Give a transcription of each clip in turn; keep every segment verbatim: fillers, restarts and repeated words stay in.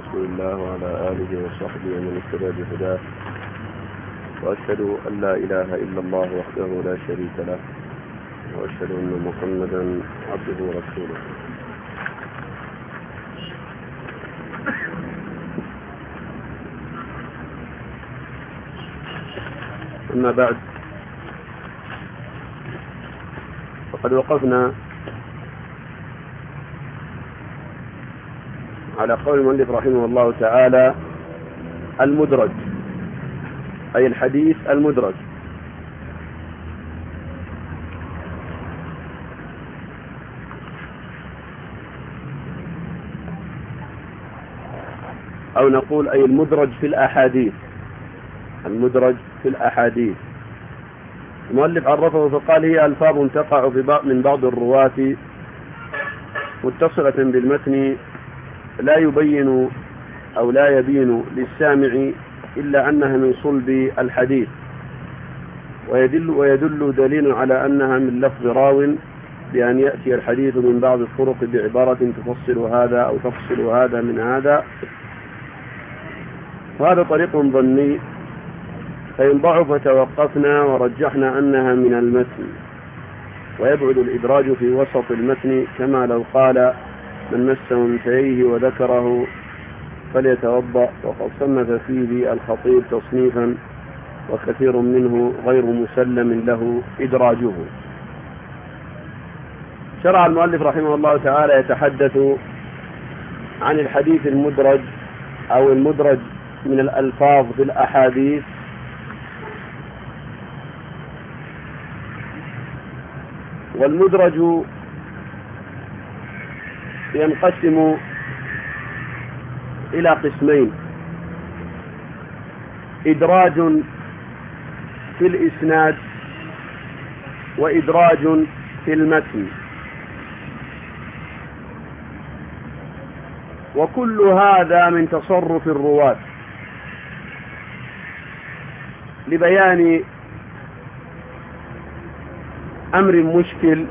رسول الله وعلى آله وصحبه ومن اهتدى بهداه، وأشهد أن لا إله إلا الله وحده لا شريك له، وأشهد أن محمدا عبده ورسوله. أما بعد، فقد وقفنا على قول المؤلف رحمه الله تعالى المدرج، أي الحديث المدرج. أو نقول أي المدرج في الأحاديث، المدرج في الأحاديث. المؤلف عرفه فقال: هي ألفاظ تقع من بعض الرواة متصلة بالمتن لا يبين أو لا يبين للسامع إلا أنها من صلب الحديث، ويدل, ويدل دليل على أنها من لفظ راو، بأن يأتي الحديث من بعض الطرق بعبارة تفصل هذا أو تفصل هذا من هذا، وهذا طريق ظني، فإن ضعف توقفنا ورجحنا أنها من المتن، ويبعد الإدراج في وسط المتن، كما لو قال: من مس منتهيه وذكره فليتوضأ، وقد صنف فيه الخطيب تصنيفا وكثير منه غير مسلم له إدراجه. شرع المؤلف رحمه الله تعالى يتحدث عن الحديث المدرج أو المدرج من الألفاظ في الأحاديث، والمدرج ينقسم إلى قسمين: إدراج في الإسناد وإدراج في المتن، وكل هذا من تصرف الرواة لبيان أمر مشكل،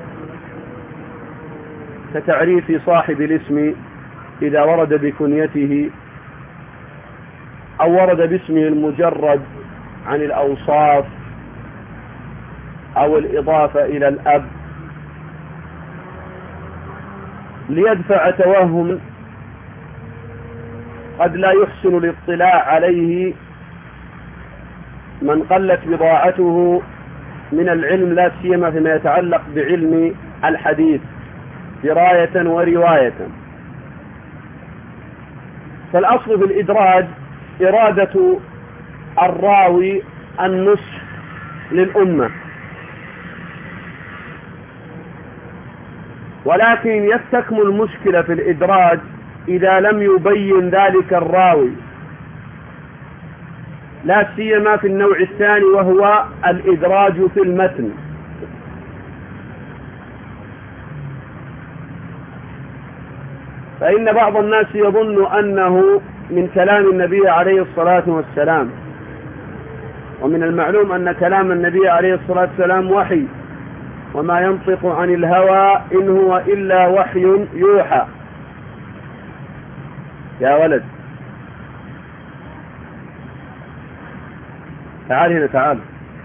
كتعريف صاحب الاسم إذا ورد بكنيته أو ورد باسمه المجرد عن الأوصاف أو الإضافة إلى الأب، ليدفع توهم قد لا يحسن الاطلاع عليه من قلت بضاعته من العلم، لا سيما فيما يتعلق بعلم الحديث دراية ورواية. فالأصل في الإدراج إرادة الراوي النصح للأمة، ولكن تكمن المشكلة في الإدراج إذا لم يبين ذلك الراوي، لا سيما في النوع الثاني وهو الإدراج في المتن. فإن بعض الناس يظن أنه من كلام النبي عليه الصلاة والسلام، ومن المعلوم أن كلام النبي عليه الصلاة والسلام وحي، وما ينطق عن الهوى إن هو إلا وحي يوحى. يا ولد تعال هنا، تعال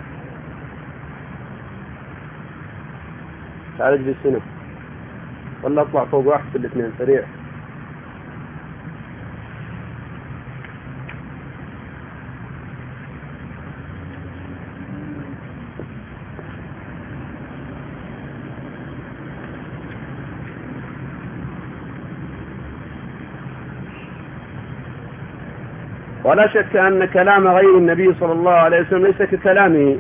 تعال اجلس هنا، ولا اطلع فوق واحد في الاثنين سريع. ولا شك أن كلام غير النبي صلى الله عليه وسلم ليس ككلامه،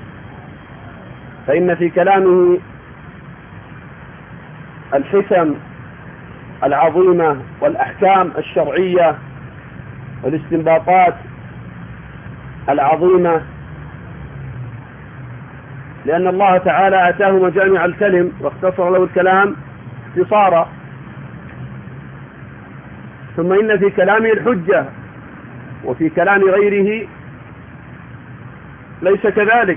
فإن في كلامه الحكم العظيمة والأحكام الشرعية والاستنباطات العظيمة، لأن الله تعالى أتاه مجامع الكلم واختصر له الكلام اختصارا. ثم إن في كلامه الحجة، وفي كلام غيره ليس كذلك.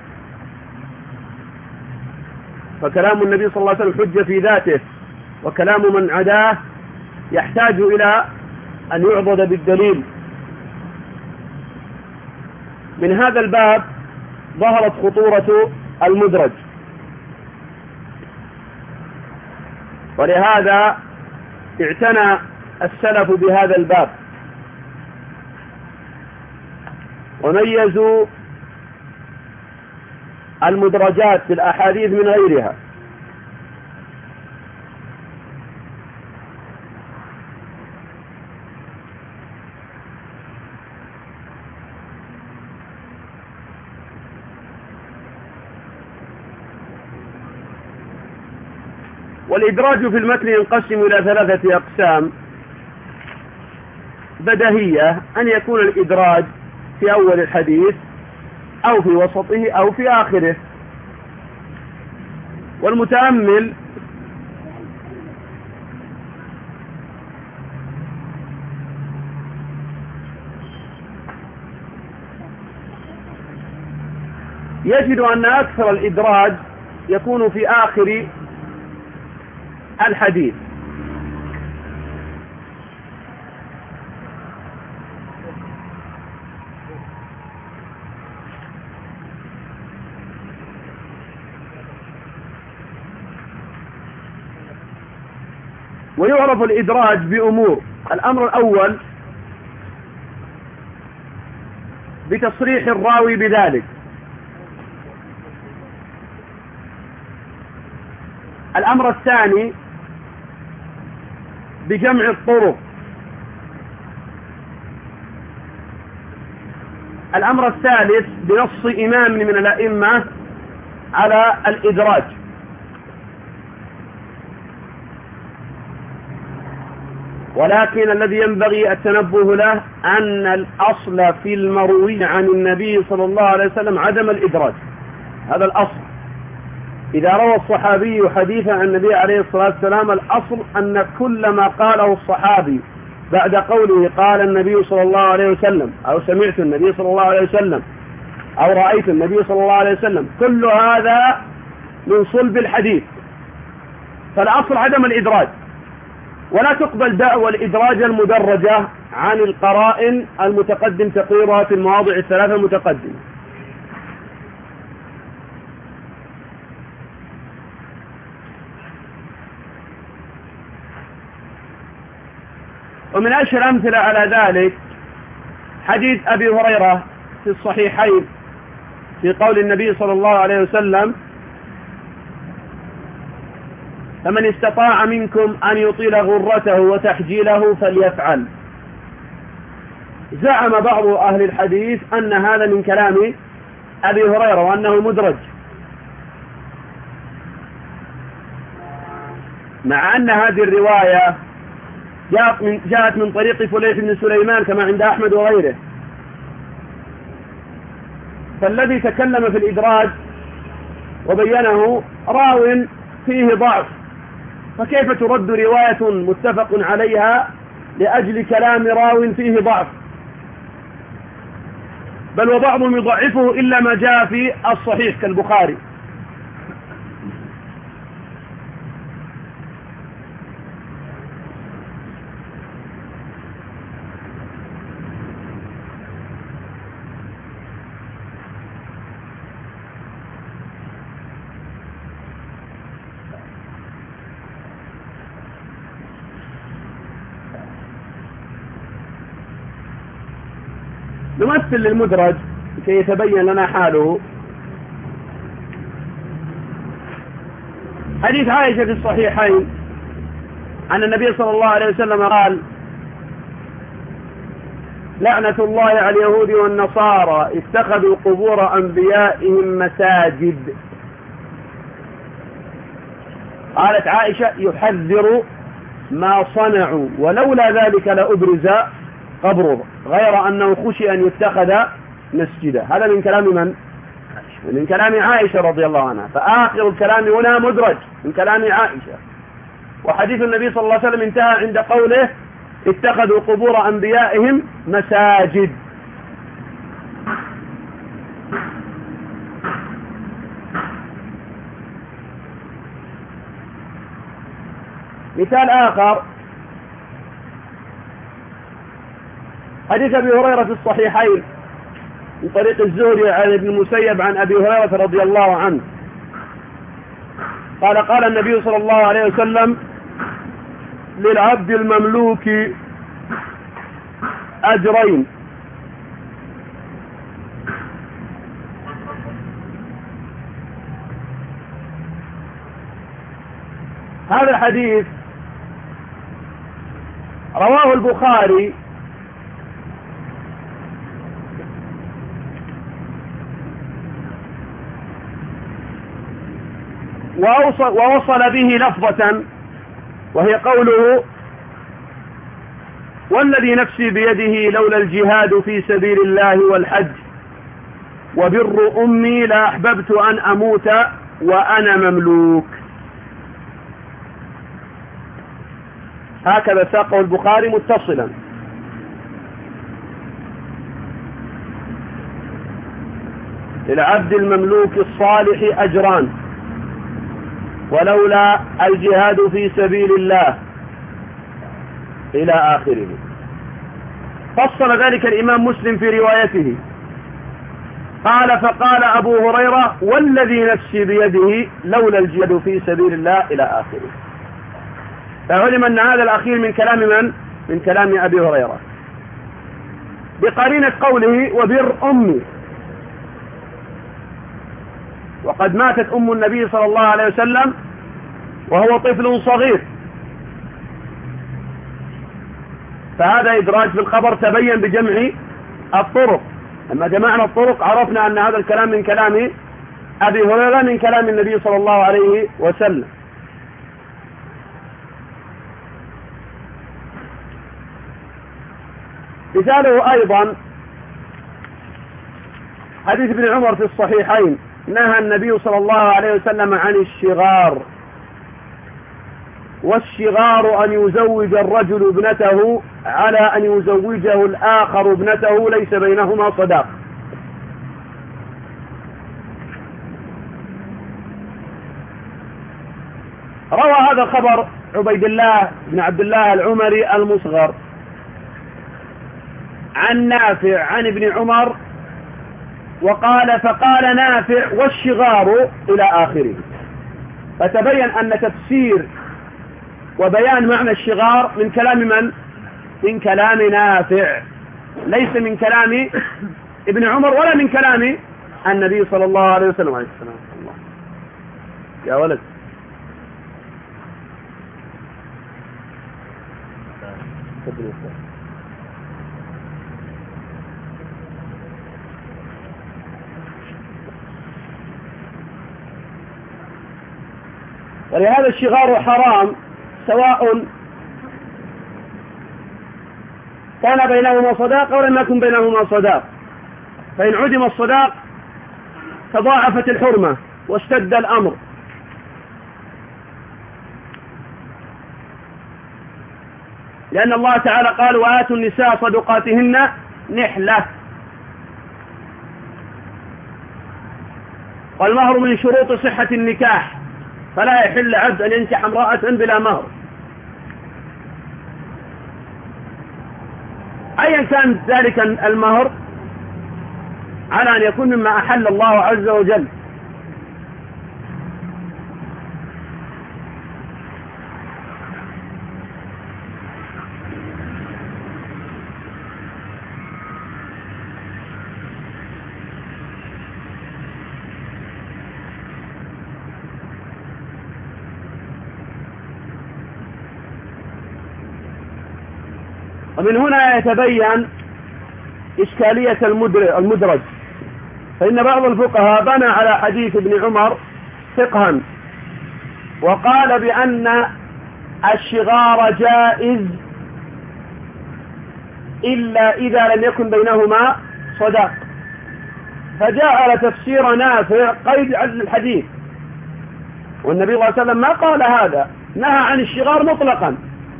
فكلام النبي صلى الله عليه وسلم حجة في ذاته، وكلام من عداه يحتاج إلى أن يعضد بالدليل. من هذا الباب ظهرت خطورة المدرج، ولهذا اعتنى السلف بهذا الباب وميزوا المدرجات في الأحاديث من غيرها. والإدراج في المتن ينقسم إلى ثلاثة أقسام. بديهية، أن يكون الإدراج في أول الحديث أو في وسطه أو في آخره. والمتأمل يجد أن أكثر الإدراج يكون في آخر الحديث، ويعرف الإدراج بأمور. الأمر الأول بتصريح الراوي بذلك. الأمر الثاني بجمع الطرق. الأمر الثالث بنص إمام من الأئمة على الإدراج. ولكن الذي ينبغي التنبه له أن الأصل في المروي عن النبي صلى الله عليه وسلم عدم الإدراج، هذا الأصل. إذا روى الصحابي حديثا عن النبي عليه الصلاة والسلام، الأصل أن كل ما قاله الصحابي بعد قوله قال النبي صلى الله عليه وسلم أو سمعت النبي صلى الله عليه وسلم أو رأيت النبي صلى الله عليه وسلم، كل هذا من صلب الحديث، فالأصل عدم الإدراج. ولا تقبل دعوى الإدراج المدرجة عن القرائن المتقدم تقريرها في المواضع الثلاثة المتقدمة. ومن أشهر الأمثلة على ذلك حديث أبي هريرة في الصحيحين في قول النبي صلى الله عليه وسلم: فمن استطاع منكم أن يطيل غرته وتحجيله فليفعل. زعم بعض أهل الحديث أن هذا من كلام أبي هريرة وأنه مدرج، مع أن هذه الرواية جاءت من, جاءت من طريق فليح بن سليمان كما عند أحمد وغيره. فالذي تكلم في الإدراج وبينه راو فيه ضعف، فكيف ترد رواية متفق عليها لأجل كلام راو فيه ضعف؟ بل وبعضهم يضعفه إلا ما جاء في الصحيح كالبخاري. نمثل للمدرج كي يتبين لنا حاله. حديث عائشة في الصحيحين أن النبي صلى الله عليه وسلم قال: لعنة الله على اليهود والنصارى اتخذوا قبور أنبيائهم مساجد. قالت عائشة: يحذر ما صنعوا ولولا ذلك لأبرز قبره، غير أنه خشي أن يتخذ مسجدا. هذا من كلام من؟ من كلام عائشة رضي الله عنها. فآخر الكلام هنا مدرج من كلام عائشة. وحديث النبي صلى الله عليه وسلم انتهى عند قوله: اتخذوا قبور أنبيائهم مساجد. مثال آخر: حديث أبي هريرة في الصحيحين من طريق الزهري عن ابن المسيب عن أبي هريرة رضي الله عنه قال قال النبي صلى الله عليه وسلم للعبد المملوك أجرين، هذا الحديث رواه البخاري ووصل به لفظة وهي قوله والذي نفسي بيده لولا الجهاد في سبيل الله والحج وبر أمي لأحببت أن أموت وأنا مملوك. هكذا ساقه البخاري متصلا. للعبد المملوك الصالح أجران ولولا الجهاد في سبيل الله إلى آخره. فصل ذلك الإمام مسلم في روايته قال فقال أبو هريرة والذي نفسي بيده لولا الجهاد في سبيل الله إلى آخره. فعلم أن هذا الأخير من كلام من؟ من كلام أبي هريرة بقرينة قوله وبر أمي، وقد ماتت أم النبي صلى الله عليه وسلم وهو طفل صغير، فهذا إدراج في الخبر تبين بجمع الطرق. لما جمعنا الطرق عرفنا أن هذا الكلام من كلام أبي هريرة من كلام النبي صلى الله عليه وسلم. مثاله أيضا حديث ابن عمر في الصحيحين نهى النبي صلى الله عليه وسلم عن الشغار، والشغار أن يزوج الرجل ابنته على أن يزوجه الآخر ابنته ليس بينهما صداق. روى هذا الخبر عبيد الله بن عبد الله العمري المصغر عن نافع عن ابن عمر وقال فقال نافع والشغار إلى آخره. فتبين أن تفسير وبيان معنى الشغار من كلام من؟ من كلام نافع، ليس من كلام ابن عمر ولا من كلام النبي صلى الله عليه وسلم عليه السلام. الله يا ولد ولهذا الشغار حرام سواء كان بينهما صداق أو لم يكن بينهما صداق، فإن عدم الصداق تضاعفت الحرمة واشتد الأمر. لأن الله تعالى قال وآتوا النساء صدقاتهن نحلة، والمهر من شروط صحة النكاح، فلا يحل عبد أن ينكح امرأة بلا مهر أيا كان ذلك المهر على أن يكون مما أحل الله عز وجل. ومن هنا يتبين إشكالية المدرج، فإن بعض الفقهاء بنى على حديث ابن عمر فقها وقال بأن الشغار جائز إلا إذا لم يكن بينهما صداق، فجعل تفسير نافع قيد عن الحديث، والنبي صلى الله عليه وسلم ما قال هذا، نهى عن الشغار مطلقا.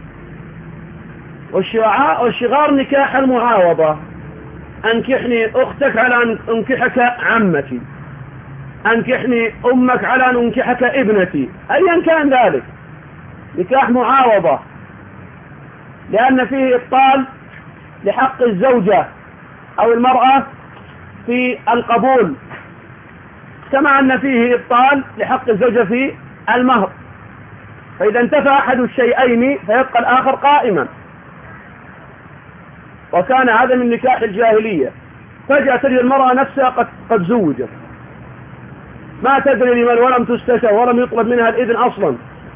والشغار نكاح المعاوضة، أنكحني أختك على أن أنكحك عمتي، أنكحني أمك على أن أنكحك ابنتي، أيا كان ذلك نكاح معاوضة، لأن فيه إبطال لحق الزوجة أو المرأة في القبول، كما أن فيه إبطال لحق الزوجة في المهر. فإذا انتفى أحد الشيئين فيبقى الآخر قائما. وكان هذا من نكاح الجاهلية، فجأة تجد المرأة نفسها قد, قد زوجت، ما تدري لمن ولم تستشر ولم يطلب منها الإذن أصلا،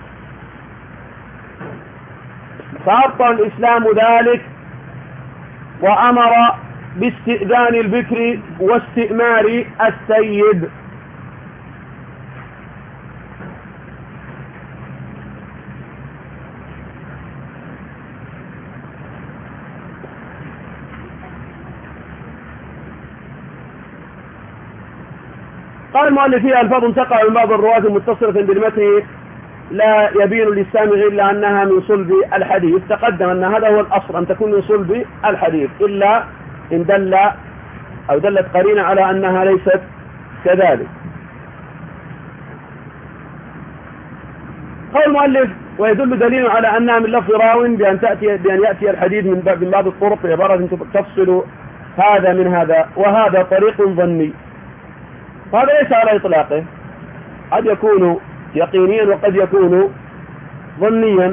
فأبطل الإسلام ذلك وأمر باستئذان البكر واستئمار السيد. قال المؤلف فيها ألفاظ تقع من بعض الرواة متصلة بالمتن لا يبين للسامع إلا أنها من صلب الحديث. تقدم أن هذا هو الأصل، أن تكون من صلب الحديث، إلا إن دل أو دلت قرينة على أنها ليست كذلك. قال المؤلف ويدل دليل على أنها من لفظ راو بأن تأتي بأن يأتي الحديث من باب بعض الطرق بعبارة تفصل هذا من هذا، وهذا طريق ظني. هذا ليس على إطلاقه، قد يكون يقينيا وقد يكون ظنيا.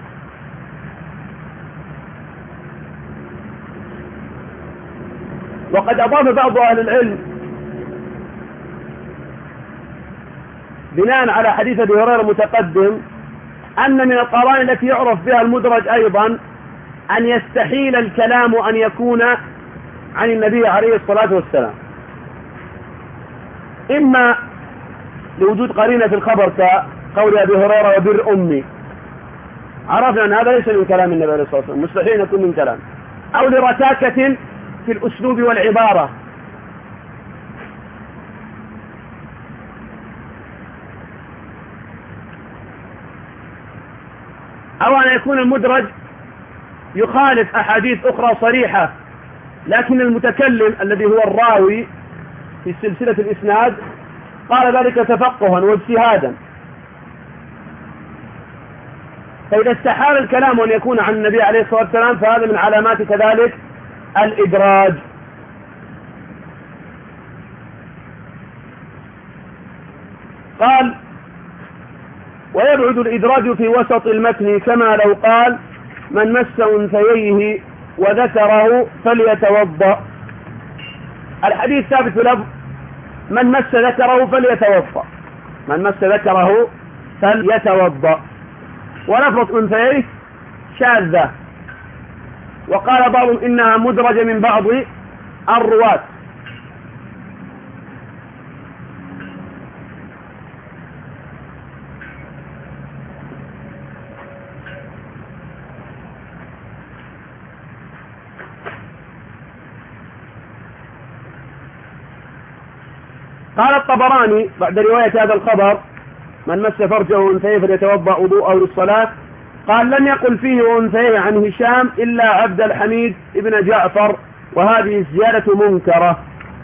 وقد أضاف بعض أهل العلم بناء على حديث أبي هريرة المتقدم أن من القرائن التي يعرف بها المدرج أيضا أن يستحيل الكلام أن يكون عن النبي عليه الصلاة والسلام، إما لوجود قرينة في الخبر كقول أبي هريرة وبر أمي، عرفنا أن هذا ليس من كلام النبي عليه الصلاة والسلام، مستحيل يكون من كلام، أو لرتاكة في الأسلوب والعبارة، أو أن يكون المدرج يخالف أحاديث أخرى صريحة، لكن المتكلم الذي هو الراوي في سلسلة الإسناد قال ذلك تفقها واجتهادا. فإذا استحال الكلام أن يكون عن النبي عليه الصلاة والسلام فهذا من علامات كذلك الإدراج. قال ويبعد الإدراج في وسط المتن كما لو قال من مس أنثييه وذكره فليتوضأ. الحديث ثابت بلفظ من مس ذكره فليتوضأ، من مس ذكره فليتوضأ، ولفظ أنثييه شاذة، وقال بعضهم إنها مدرجة من بعض الرواة. قال الطبراني بعد رواية هذا الخبر من مس فرجه أنثيه فليتوضأ وضوءه للصلاة، قال لم يقل فيه أنثيه عن هشام إلا عبد الحميد ابن جعفر، وهذه الزيادة منكرة.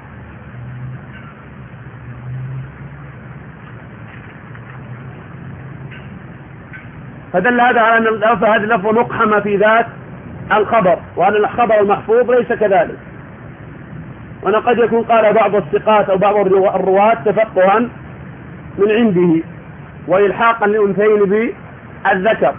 فدل هذا على أن هذه اللفظة مقحمة في ذات الخبر، وأن الخبر المحفوظ ليس كذلك، وأن قد يكون قال بعض الثقات أو بعض الرواة تفقها من عنده وإلحاقا لأنثيين بالذكر.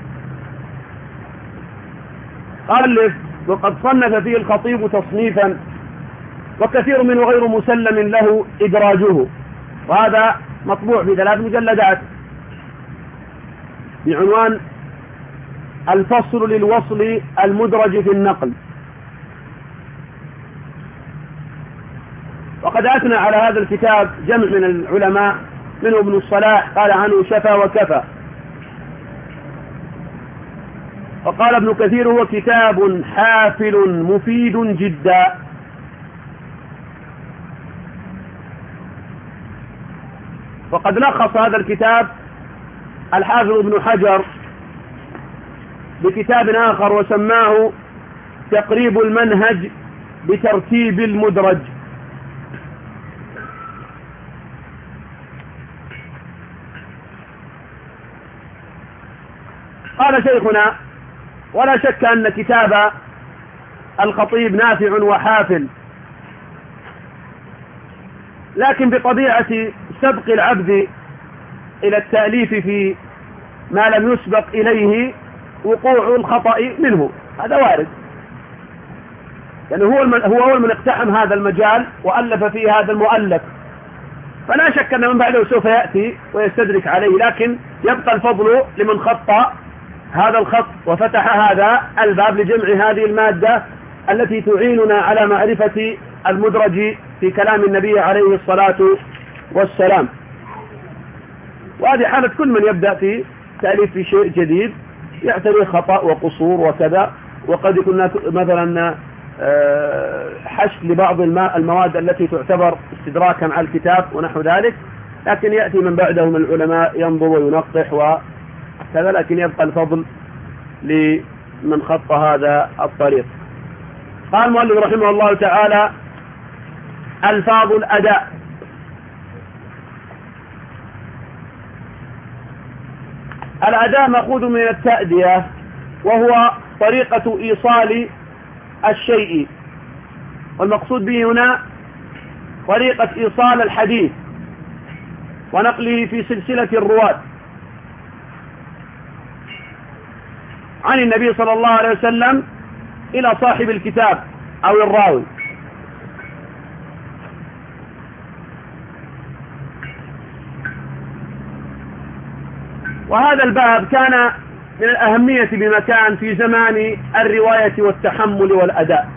قال وقد صنف فيه الخطيب تصنيفا وكثير منه غير مسلم له إدراجه، وهذا مطبوع في ثلاث مجلدات بعنوان الفصل للوصل المدرج في النقل. وقد أثنى على هذا الكتاب جمع من العلماء، منه ابن الصلاح قال عنه شفى وكفى، وقال ابن كثير هو كتاب حافل مفيد جدا. وقد لخص هذا الكتاب الحافظ ابن حجر بكتاب آخر وسماه تقريب المنهج بترتيب المدرج. قال شيخنا ولا شك أن كتاب الخطيب نافع وحافل، لكن بطبيعة سبق العبد إلى التأليف في ما لم يسبق إليه وقوع الخطأ منه، هذا وارد، يعني هو هو أول من اقتحم هذا المجال وألف فيه هذا المؤلف، فلا شك أن من بعده سوف يأتي ويستدرك عليه، لكن يبقى الفضل لمن خط هذا الخط وفتح هذا الباب لجمع هذه المادة التي تعيننا على معرفة المدرج في كلام النبي عليه الصلاة والسلام. وهذه حالة كل من يبدأ في تأليف في شيء جديد، يعتري خطأ وقصور وكذا، وقد يكون مثلا حشد لبعض المواد التي تعتبر استدراكا على الكتاب ونحو ذلك، لكن يأتي من بعده من العلماء ينظر وينقح وكذا، لكن يبقى الفضل لمن خط هذا الطريق. قال المؤلف رحمه الله تعالى: ألفاظ الأداء. الأداء مأخوذ من التأدية، وهو طريقة إيصال الشيء، والمقصود به هنا طريقة إيصال الحديث ونقله في سلسلة الرواة عن النبي صلى الله عليه وسلم إلى صاحب الكتاب أو الراوي. وهذا الباب كان من الأهمية بمكان في زمان الرواية والتحمل والأداء.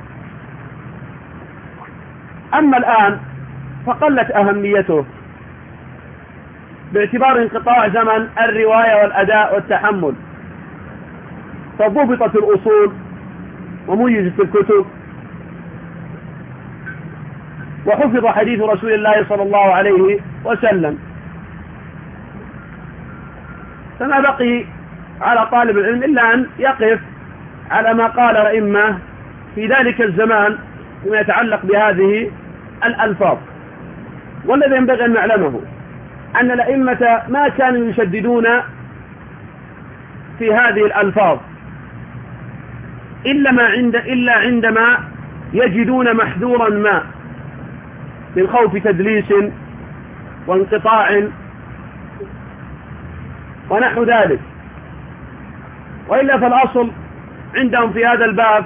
أما الآن فقلت أهميته باعتبار انقطاع زمن الرواية والأداء والتحمل، فضبطت الأصول وميزت الكتب، وحفظ حديث رسول الله صلى الله عليه وسلم، فما بقي على طالب العلم إلا أن يقف على ما قال الأئمة في ذلك الزمان فيما يتعلق بهذه الألفاظ. والذي ينبغي أن نعلمه أن الأئمة ما كانوا يشددون في هذه الألفاظ إلا ما عند إلا عندما يجدون محذورا ما من خوف تدليس وانقطاع ونحو ذلك، وإلا فالأصل عندهم في هذا الباب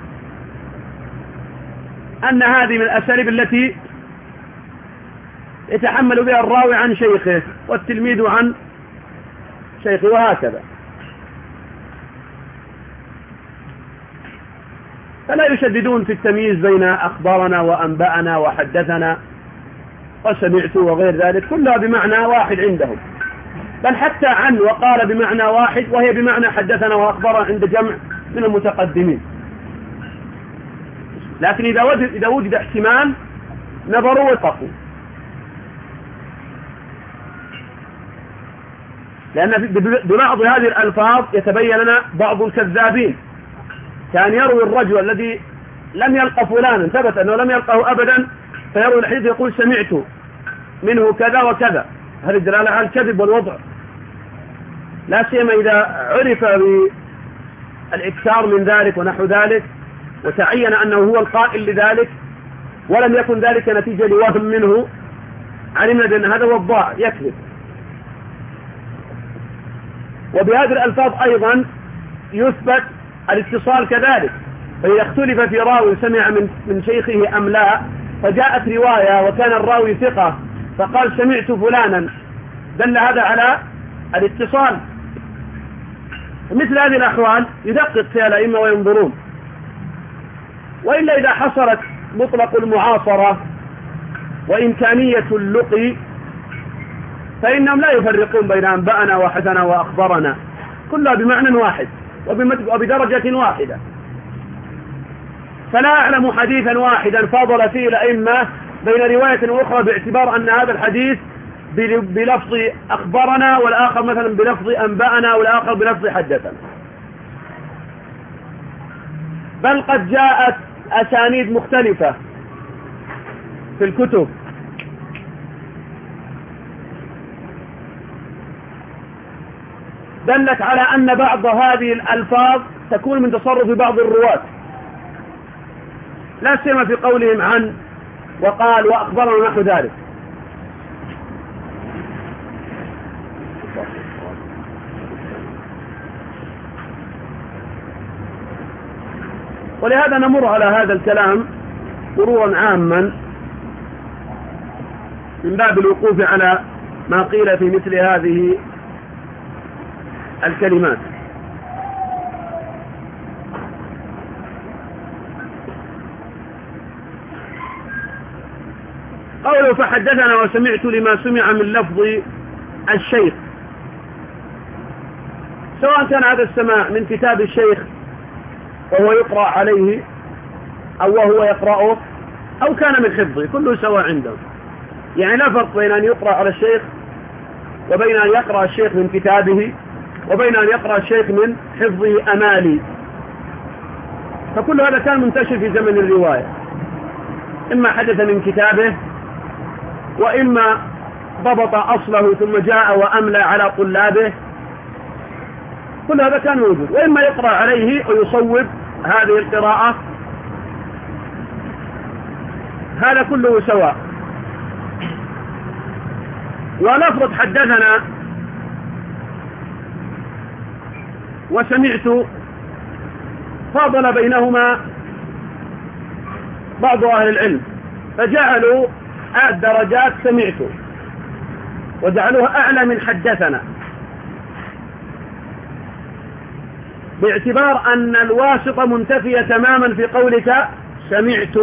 أن هذه من الأساليب التي يتحمل بها الراوي عن شيخه والتلميذ عن شيخه وهكذا، فلا يشددون في التمييز بين أخبارنا وأنبأنا وحدثنا وسمعت وغير ذلك، كلها بمعنى واحد عندهم، بل حتى عن وقال بمعنى واحد وهي بمعنى حدثنا وأخبرنا عند جمع من المتقدمين. لكن إذا وجد, إذا وجد احتمال نظروا وقفوا، لأن ببعض هذه الألفاظ يتبين لنا بعض الكذابين، كان يروي الرجل الذي لم يلقى فلانا، ثبت أنه لم يلقه أبدا، فيروي الحديث يقول سمعت منه كذا وكذا، هذه دلالة على الكذب والوضع، لا سيما إذا عرف بالإكثار من ذلك ونحو ذلك وتعين أنه هو القائل لذلك، ولم يكن ذلك نتيجة لوهم منه، علمنا بأن هذا هو الضاع يكذب. وبهذه الألفاظ أيضا يثبت الاتصال كذلك، فإذا اختلف في راوي سمع من من شيخه أم لا، فجاءت رواية وكان الراوي ثقة فقال سمعت فلانا، دل هذا على الاتصال. مثل هذه الأحوال يدقق فيها الأئمة وينظرون، وإلا إذا حصلت مطلق المعاصرة وإمكانية اللقي فإنهم لا يفرقون بين أنبأنا وحدثنا وأخبرنا، كلها بمعنى واحد وبدرجة واحدة. فلا أعلم حديثا واحدا فاضل فيه الأئمة بين رواية وأخرى باعتبار أن هذا الحديث بلفظ أخبرنا والآخر مثلا بلفظ أنبأنا والآخر بلفظ حدثنا، بل قد جاءت أسانيد مختلفة في الكتب دلت على أن بعض هذه الألفاظ تكون من تصرف بعض الرواة، لا سيما في قولهم عن وقال وأخبرنا نحو ذلك. ولهذا نمر على هذا الكلام مرورا عاما من باب الوقوف على ما قيل في مثل هذه الكلمات. قوله فحدثنا وسمعت لما سمع من لفظ الشيخ، سواء كان هذا السماع من كتاب الشيخ وهو يقرأ عليه أو وهو يقرأه أو كان من حفظه، كله سواء عنده. يعني لا فرق بين أن يقرأ على الشيخ وبين أن يقرأ الشيخ من كتابه وبين أن يقرأ الشيخ من حفظه أمالي، فكل هذا كان منتشر في زمن الرواية، إما حدث من كتابه وإما ضبط أصله ثم جاء وأملى على طلابه، كل هذا كان موجود، وإما يقرأ عليه ويصوب هذه القراءة، هذا كله سواء. ولفظ حدثنا وسمعت فاضل بينهما بعض أهل العلم، فجعلوا الدرجات سمعت وجعلوها أعلى من حدثنا، باعتبار أن الواسطة منتفية تماما في قولك سمعت.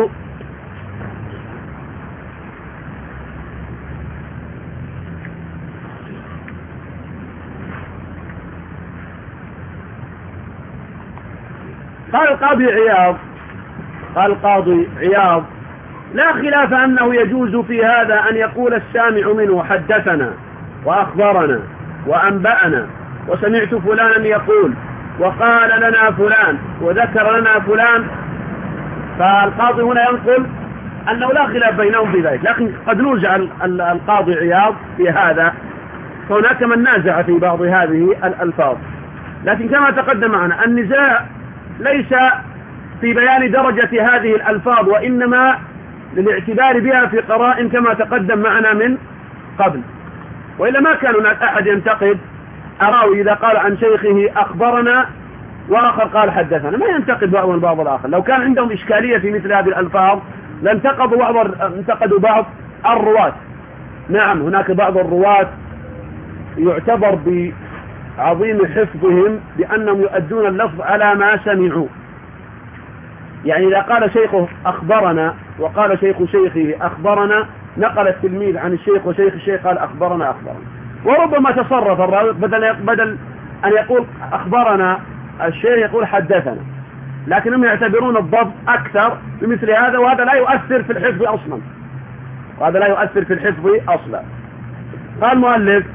قال القاضي عياض قال القاضي عياض لا خلاف أنه يجوز في هذا أن يقول السامع منه حدثنا وأخبرنا وأنبأنا وسمعت فلانا يقول وقال لنا فلان وذكر لنا فلان. فالقاضي هنا ينقل أنه لا خلاف بينهم في ذلك، لكن قد نرجع القاضي عياض في هذا، فهناك من نازع في بعض هذه الألفاظ. لكن كما تقدم معنا النزاع ليس في بيان درجة هذه الألفاظ، وإنما للاعتبار بها في قرائن كما تقدم معنا من قبل. وإلا ما كان هناك أحد ينتقد أراوي إذا قال عن شيخه أخبرنا وآخر قال حدثنا، ما ينتقد بعضهم البعض الآخر. لو كان عندهم إشكالية في مثل هذه الألفاظ لانتقدوا بعض انتقدوا بعض الرواة. نعم هناك بعض الرواة يعتبر بعظيم حفظهم بأنهم يؤدون اللفظ على ما سمعوا، يعني إذا قال شيخه أخبرنا وقال شيخ شيخه أخبرنا نقل التلميذ عن الشيخ وشيخ الشيخ قال أخبرنا أخبرنا، وربما تصرف الراوي بدل بدل أن يقول أخبرنا الشيخ يقول حدثنا، لكنهم يعتبرون الضبط أكثر بمثل هذا، وهذا لا يؤثر في الحفظ أصلا وهذا لا يؤثر في الحفظ أصلا. قال المؤلف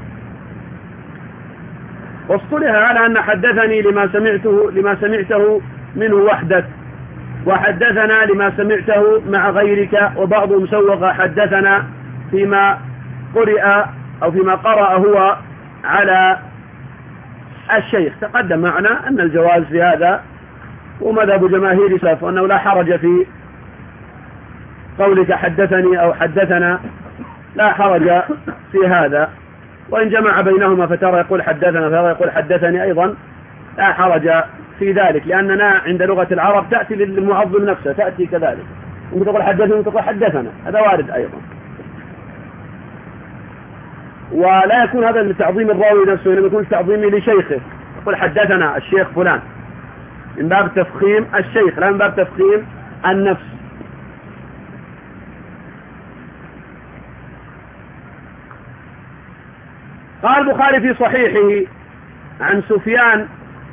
واصطلح على أن حدثني لما سمعته لما سمعته منه وحدك، وحدثنا لما سمعته مع غيرك، وبعضهم سوغ حدثنا فيما قرئ أو فيما قرأ هو على الشيخ. تقدم معنا أن الجواز في هذا ومذهب جماهير السلف وأنه لا حرج في قولك حدثني أو حدثنا، لا حرج في هذا، وإن جمع بينهما فترى يقول حدثنا فترى يقول حدثني أيضا لا حرج في ذلك، لأننا عند لغة العرب تأتي للمعظم نفسه تأتي كذلك، أنت تقول حدثنا أنت تقول حدثنا، هذا وارد أيضا. ولا يكون هذا لتعظيم الراوي نفسه، إنما يكون تعظيمي لشيخه، يقول حدثنا الشيخ فلان من باب تفخيم الشيخ لا من باب تفخيم النفس. قال البخاري في صحيحه عن سفيان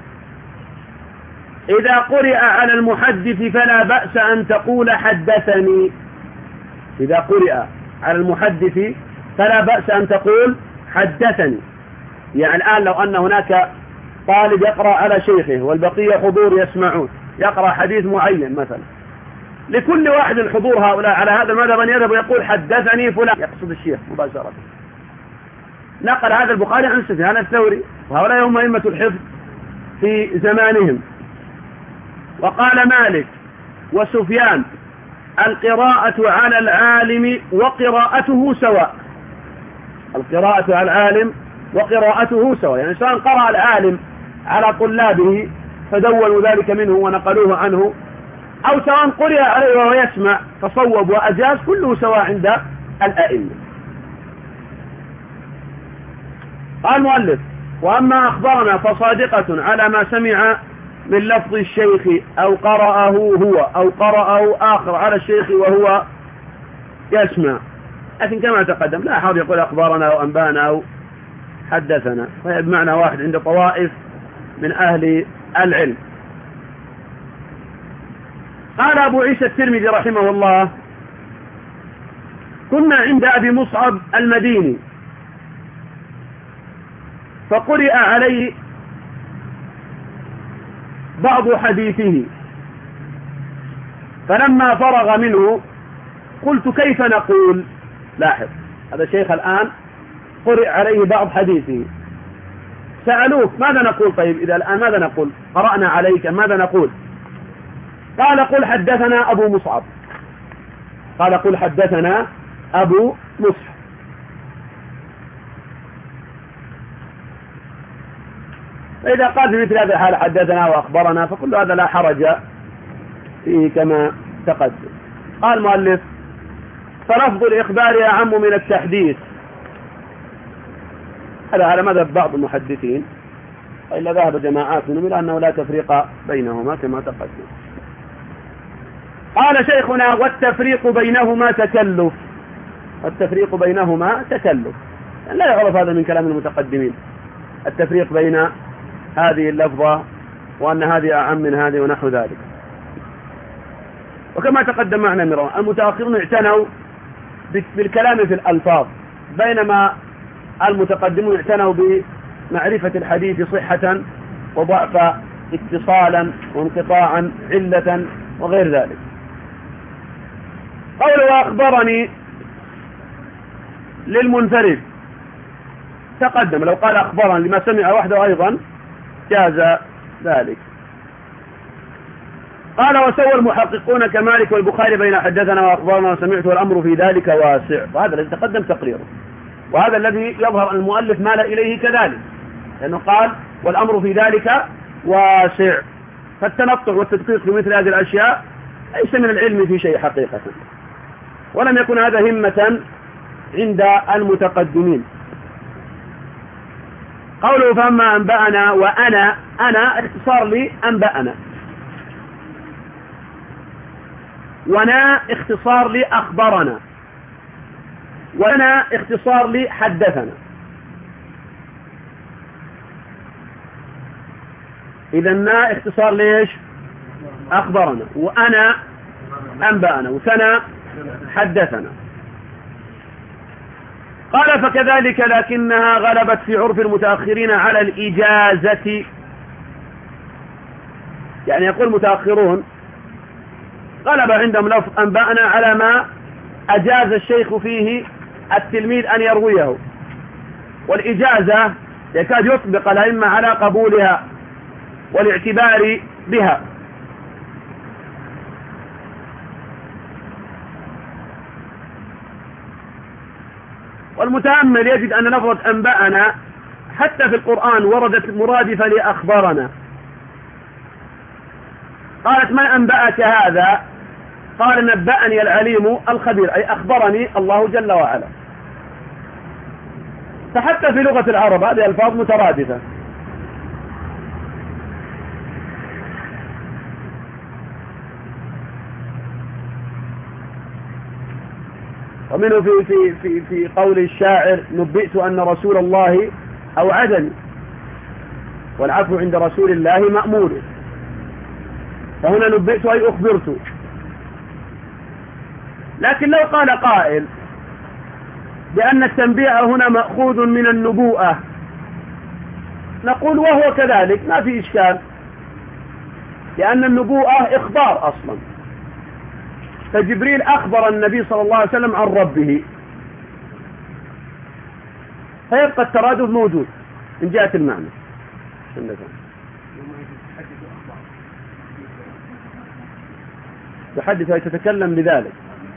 إذا قرئ على المحدث فلا بأس أن تقول حدثني. إذا قرئ على المحدث فلا بأس أن تقول حدثني. يعني الآن لو أن هناك طالب يقرأ على شيخه والبقية حضور يسمعون، يقرأ حديث معين مثلا، لكل واحد الحضور هؤلاء على هذا المذهب أن يذهب ويقول حدثني فلان، يقصد الشيخ مباشرة. نقل هذا البخاري عن سفيان الثوري، وهؤلاء هم أئمة الحفظ في زمانهم. وقال مالك وسفيان القراءة على العالم وقراءته سواء. القراءة على العالم وقراءته سواء، يعني سواء قرأ العالم على طلابه فدونوا ذلك منه ونقلوه عنه، أو سواء قرئ عليه وهو يسمع فصوب وأجاز، كله سواء عند الأئمة. قال المؤلف: وأما أخبرنا فصادقة على ما سمع من لفظ الشيخ أو قرأه هو أو قرأه آخر على الشيخ وهو يسمع. لكن كما تقدم لا أحد يقول أخبرنا أو أنبانا أو حدثنا، فهي بمعنى واحد عند طوائف من أهل العلم. قال أبو عيسى الترمذي رحمه الله: كنا عند أبي مصعب المديني فقرئ عليه بعض حديثه، فلما فرغ منه قلت: كيف نقول؟ لاحظ، هذا الشيخ الآن قرئ عليه بعض حديثه، سألوك ماذا نقول؟ طيب إذا الآن ماذا نقول؟ قرأنا عليك، ماذا نقول؟ قال: قل حدثنا أبو مصعب. قال: قل حدثنا أبو مصعب. فإذا قال في مثل هذه الحالة حدثنا وأخبرنا فكل هذا لا حرج فيه كما تقدم. قال المؤلف: فلفظ الإخبار أعم من التحديث. هذا على مذهب بعض المحدثين، وإلا ذهب جماعات منهم إلى أنه لا تفريق بينهما كما تقدم. قال شيخنا: والتفريق بينهما تكلف. والتفريق بينهما تكلف، يعني لا يعرف هذا من كلام المتقدمين، التفريق بين هذه اللفظة وأن هذه أعم من هذه ونحو ذلك. وكما تقدم معنا مرة، المتأخرون اعتنوا بالكلام في الألفاظ، بينما المتقدمون اعتنوا بمعرفة الحديث صحة وضعفا، اتصالا وانقطاعا، علة وغير ذلك. قوله أخبرني للمنفرد تقدم، لو قال أخبرني لما سمع وحده أيضا جاز ذلك. قال: وسوى المحققون كمالك والبخاري بين حدثنا وأخبرنا وسمعت والأمر في ذلك واسع. وهذا الذي تقدم تقريره، وهذا الذي يظهر المؤلف مال إليه كذلك، لأنه قال: والأمر في ذلك واسع. فالتنطع والتدقيق في مثل هذه الأشياء ليس من العلم في شيء حقيقة، ولم يكن هذا همة عند المتقدمين. قوله: فأما أنبأنا وأنا، أنا اختصار لي أنبأنا، ونا اختصار لي أخبرنا، وأنا اختصار لي حدثنا. إذا نا اختصار ليش؟ أخبرنا، وأنا أنبأنا، وسنا حدثنا. قال: فكذلك لكنها غلبت في عرف المتأخرين على الإجازة. يعني يقول المتأخرون غلب عندهم لفظ أنبأنا على ما أجاز الشيخ فيه التلميذ أن يرويه، والإجازة يكاد يطبق الأئمة على قبولها والاعتبار بها. والمتأمل يجد أن لفظة أنبأنا حتى في القرآن وردت مرادفة لأخبرنا. قالت: من أنبأك هذا؟ قال: نبأني العليم الخبير، أي أخبرني الله جل وعلا. فحتى في لغة العرب هذه الألفاظ مترادفة. ومنه في, في, في, في قول الشاعر: نبئت أن رسول الله أوعدني، والعفو عند رسول الله مأمور. فهنا نبئت أي أخبرت. لكن لو قال قائل بأن التنبيه هنا مأخوذ من النبوءة، نقول وهو كذلك، ما في إشكال، لأن النبوءة إخبار أصلا، فجبريل أخبر النبي صلى الله عليه وسلم عن ربه، فيبقى الترادف موجود من جهة المعنى. تحدث أي تتكلم بذلك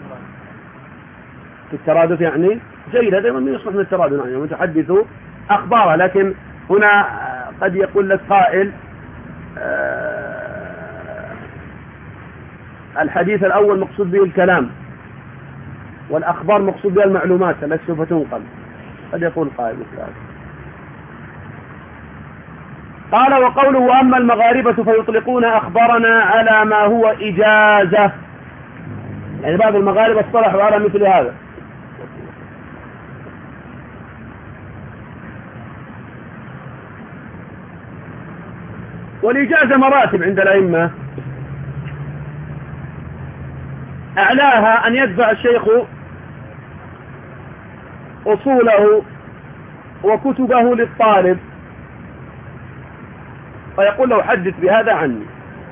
في الترادف يعني جيد، هذا من يصلح من الترادف يعني متحدث أخباره. لكن هنا قد يقول لك قائل الحديث الأول مقصود به الكلام، والأخبار مقصود بها المعلومات التي سوف تنقل، قد يقول قائل مثل هذا. قال وقوله وأما المغاربة فيطلقون أخبارنا على ما هو إجازة، يعني بعض المغاربة اصطلحوا على مثل هذا. والإجازة مراتب عند الأئمة، أعلاها أن يدفع الشيخ أصوله وكتبه للطالب ويقول له حدث بهذا عني،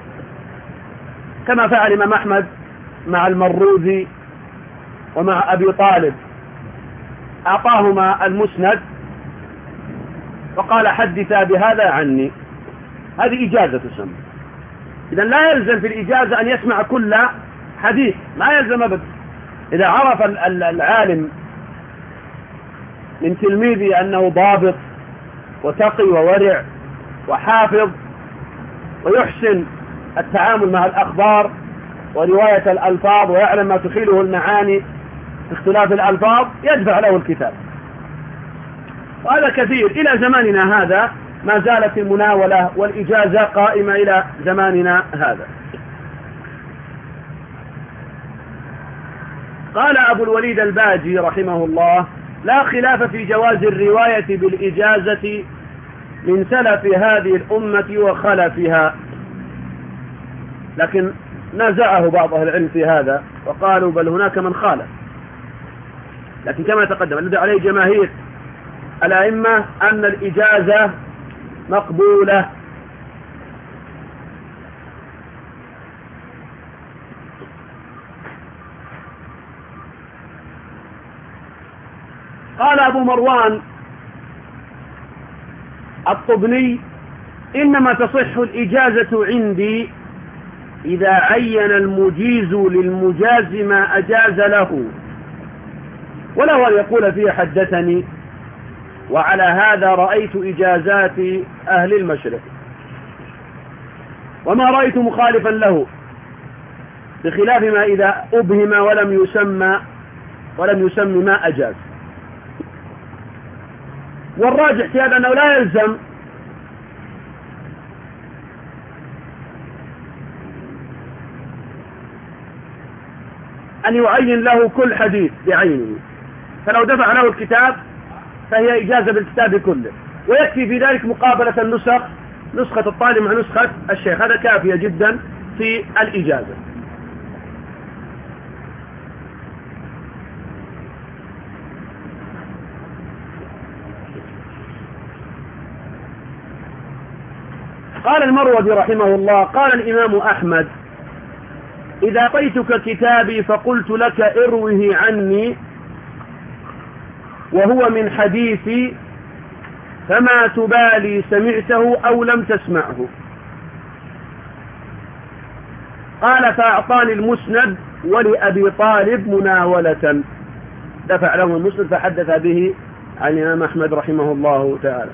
كما فعل الإمام أحمد مع المروزي ومع أبي طالب، أعطاهما المسند وقال حدثا بهذا عني، هذه إجازة تسمى. إذن لا يلزم في الإجازة أن يسمع كل حديث، ما يلزم أبدا. إذا عرف العالم من تلميذه أنه ضابط وتقي وورع وحافظ ويحسن التعامل مع الأخبار ورواية الألفاظ ويعلم ما تحيله المعاني في اختلاف الألفاظ، يدفع له الكتاب. وهذا كثير إلى زماننا هذا، ما زالت المناولة والإجازة قائمة إلى زماننا هذا. قال أبو الوليد الباجي رحمه الله لا خلاف في جواز الرواية بالإجازة من سلف هذه الأمة وخلفها، لكن نازعه بعض أهل العلم في هذا وقالوا بل هناك من خالف، لكن كما تقدم الذي عليه جماهير الأئمة أن الإجازة مقبولة. قال أبو مروان الطبني إنما تصح الإجازة عندي إذا عين المجيز للمجاز ما أجاز له، وله أن يقول فيه حدثني، وعلى هذا رأيت إجازات أهل المشرق وما رأيت مخالفا له، بخلاف ما إذا أبهم ولم يسمى ولم يسمى ما أجاز. والراجح في هذا أنه لا يلزم أن يعين له كل حديث بعينه، فلو دفع له الكتاب فهي إجازة بالكتاب كله، ويكفي في ذلك مقابلة النسخ، نسخة الطالب مع نسخة الشيخ، هذا كافية جدا في الإجازة. قال المروزي رحمه الله قال الإمام أحمد إذا أعطيتك كتابي فقلت لك اروه عني وهو من حديثي فما تبالي سمعته أو لم تسمعه. قال فأعطاني المسند ولأبي طالب مناولة، دفع له المسند فحدث به عن الإمام أحمد رحمه الله تعالى.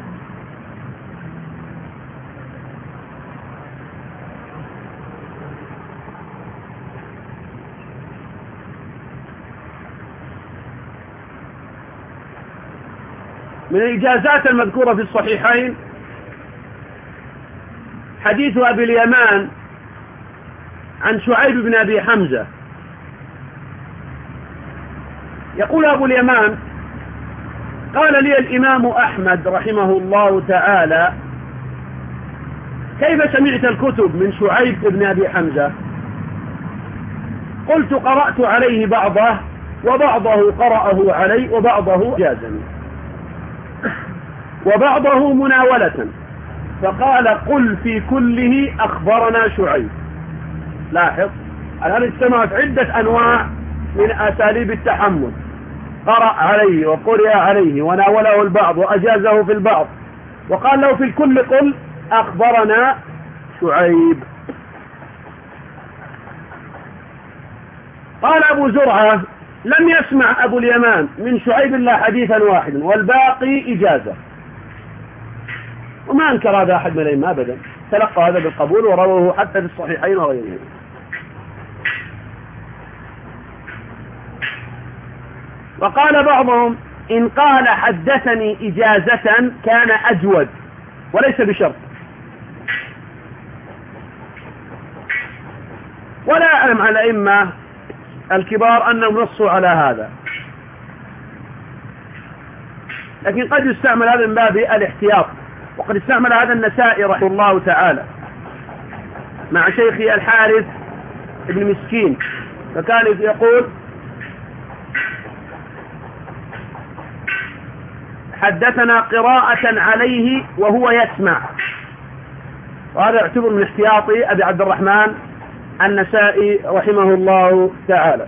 من الإجازات المذكورة في الصحيحين حديث أبي اليمان عن شعيب بن أبي حمزة، يقول أبو اليمان قال لي الإمام أحمد رحمه الله تعالى كيف سمعت الكتب من شعيب بن أبي حمزة؟ قلت قرأت عليه بعضه وبعضه قرأه علي وبعضه جازني وبعضه مناولة، فقال قل في كله أخبرنا شعيب. لاحظ الآن استمعت عدة أنواع من أساليب التحمل، قرأ عليه وقرئ عليه وناوله البعض وأجازه في البعض، وقال له في الكل قل أخبرنا شعيب. قال أبو زرعة لم يسمع أبو اليمان من شعيب الله حديثا واحدا والباقي إجازة، وما أنكر هذا أحد من الأئمة أبدا، تلقى هذا بالقبول ورواه حتى في الصحيحين وغيرهما. وقال بعضهم إن قال حدثني إجازة كان أجود وليس بشرط، ولا أعلم على الأئمة الكبار أنهم نصوا على هذا، لكن قد يستعمل هذا من باب الاحتياط، وقد استعمل هذا النسائي رحمه الله تعالى مع شيخه الحارث ابن مسكين، فكان يقول حدثنا قراءة عليه وهو يسمع، وهذا يعتبر من احتياطي أبي عبد الرحمن النسائي رحمه الله تعالى.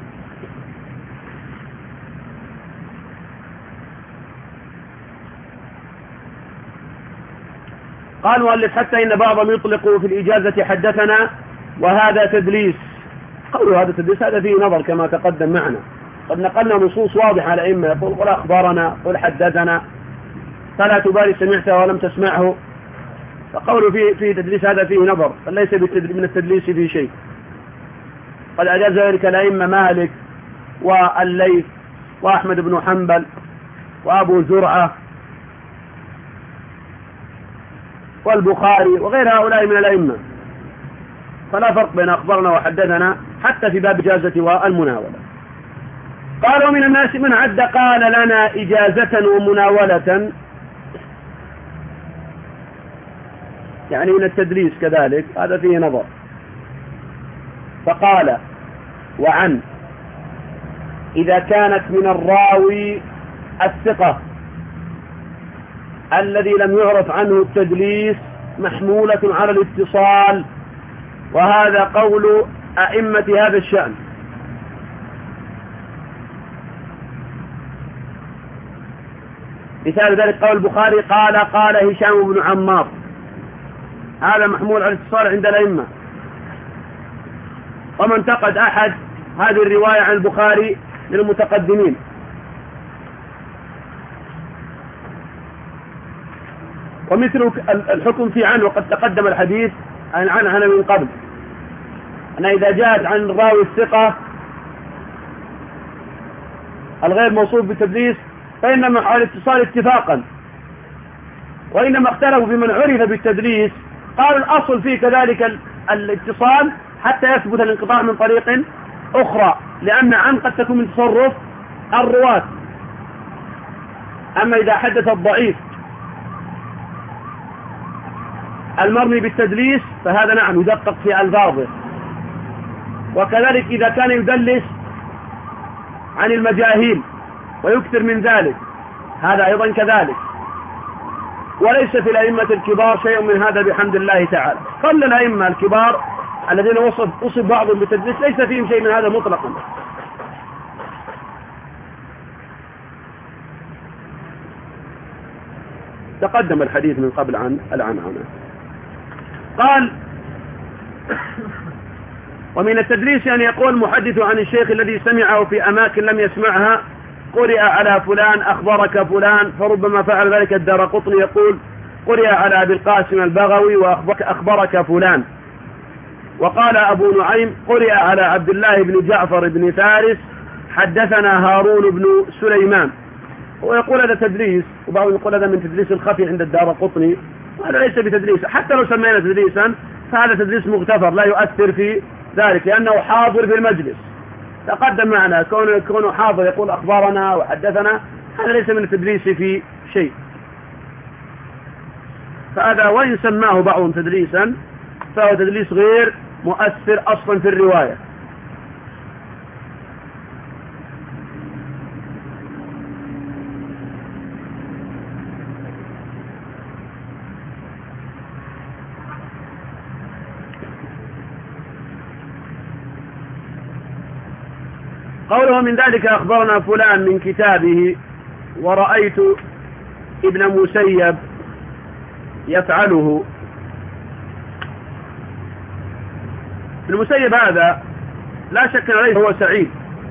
قال مؤلف حتى إن بعضهم يطلق في الإجازة حدثنا وهذا تدليس. قولوا هذا تدليس هذا فيه نظر كما تقدم معنا، قد نقلنا نصوص واضحة على الأئمة يقول قل أخبرنا قل حدثنا فلا تبالي سمعته ولم تسمعه، فقولوا في في تدليس هذا فيه نظر، فليس من التدليس فيه شيء. قد أجاز ذلك الأئمة مالك والليث وأحمد بن حنبل وأبو زرعة والبخاري وغير هؤلاء من الأئمة، فلا فرق بين أخبرنا وحدثنا حتى في باب إجازة والمناولة. قالوا من الناس من عد قال لنا إجازة ومناولة، يعني من التدليس كذلك، هذا فيه نظر. فقال وعن إذا كانت من الراوي الثقة الذي لم يعرف عنه التدليس محمولة على الاتصال، وهذا قول أئمة هذا الشأن. مثال ذلك قول البخاري قال قال هشام بن عمار، هذا محمول على الاتصال عند الأئمة. ومن انتقد أحد هذه الرواية عن البخاري للمتقدمين. ومثل الحكم في عنه وقد تقدم الحديث عن عنه من قبل، أن إذا جاءت عن الراوي الثقة الغير موصوف بالتدليس فإنما على الاتصال اتفاقا، وإنما اختلفوا في من عرف بالتدليس قالوا الأصل فيه كذلك الاتصال حتى يثبت الانقطاع من طريق أخرى، لأن عن قد تكون من تصرف الرواة. أما إذا حدث الضعيف المرمي بالتدليس فهذا نعم يدقق في ألفاظه، وكذلك إذا كان يدلس عن المجاهيل ويكثر من ذلك هذا أيضا كذلك. وليس في الأئمة الكبار شيء من هذا بحمد الله تعالى. قل الأئمة الكبار الذين وصف, وصف بعضهم بالتدليس ليس فيهم شيء من هذا مطلقا. تقدم الحديث من قبل عن العنعنة. قال ومن التدليس أن يقول محدث عن الشيخ الذي سمعه في أماكن لم يسمعها قرئ على فلان أخبرك فلان، فربما فعل ذلك الدارقطني يقول قرئ على أبي القاسم البغوي وأخبرك أخبرك فلان. وقال أبو نعيم قرئ على عبد الله بن جعفر بن فارس حدثنا هارون بن سليمان. ويقول هذا تدليس، وبعضهم يقول هذا من تدليس الخفي عند الدارقطني، وهذا ليس بتدليس. حتى لو سمينا تدليسا فهذا تدليس مغتفر لا يؤثر في ذلك لأنه حاضر في المجلس. تقدم معنا كونه كونه حاضر يقول أخبارنا وحدثنا، هذا ليس من التدليس في شيء. فهذا وإن سماه بعضهم تدليسا فهو تدليس غير مؤثر أصلا في الرواية. قوله من ذلك أخبرنا فلان من كتابه ورأيت ابن مسيب يفعله. ابن مسيب هذا لا شك عليه هو سعيد،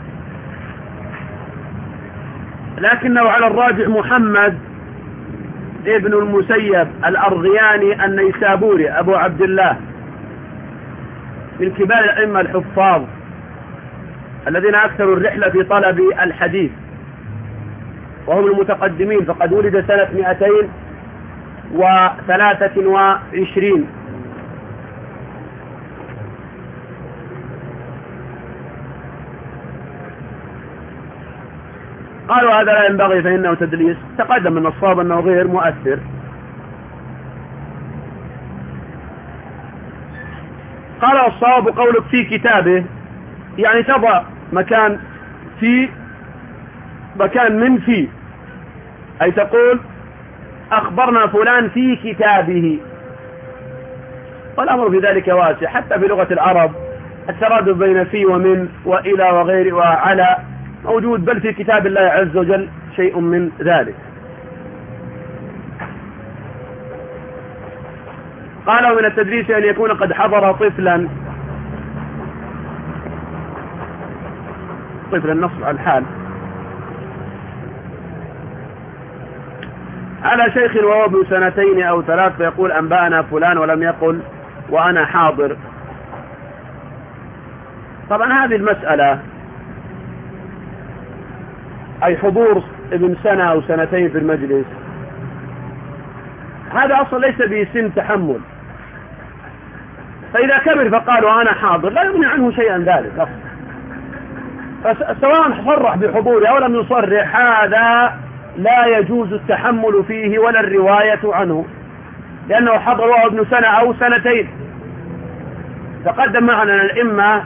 لكنه على الراجع محمد ابن المسيب الأرغياني النيسابوري أبو عبد الله، من كبار الأئمة الحفاظ الذين أكثروا الرحلة في طلب الحديث، وهم المتقدمين، فقد ولد سنة مئتين وثلاثة وعشرين. قالوا هذا لا ينبغي فإنه تدليس، تقدم من الصواب أنه غير مؤثر. قال الصواب قولك في كتابه، يعني تضع مكان في مكان من في، أي تقول أخبرنا فلان في كتابه، والأمر في ذلك واسع، حتى في لغة العرب الترادف بين في ومن وإلى وغير وعلى موجود، بل في كتاب الله عز وجل شيء من ذلك. قالوا من التدريس أن يكون قد حضر طفلا، طفلا نصب على الحال، على شيخ وهو ابن سنتين أو ثلاث فيقول أنبأنا فلان ولم يقل وأنا حاضر. طبعا هذه المسألة أي حضور ابن سنة أو سنتين في المجلس، هذا أصلا ليس بسن تحمل، فإذا كبر فقالوا أنا حاضر لا يغني عنه شيئا ذلك أصلا، فسواء صرح بحضوره أو لم يصرح هذا لا يجوز التحمل فيه ولا الرواية عنه، لأنه حضر وهو ابن سنة أو سنتين. تقدم معنا الأئمة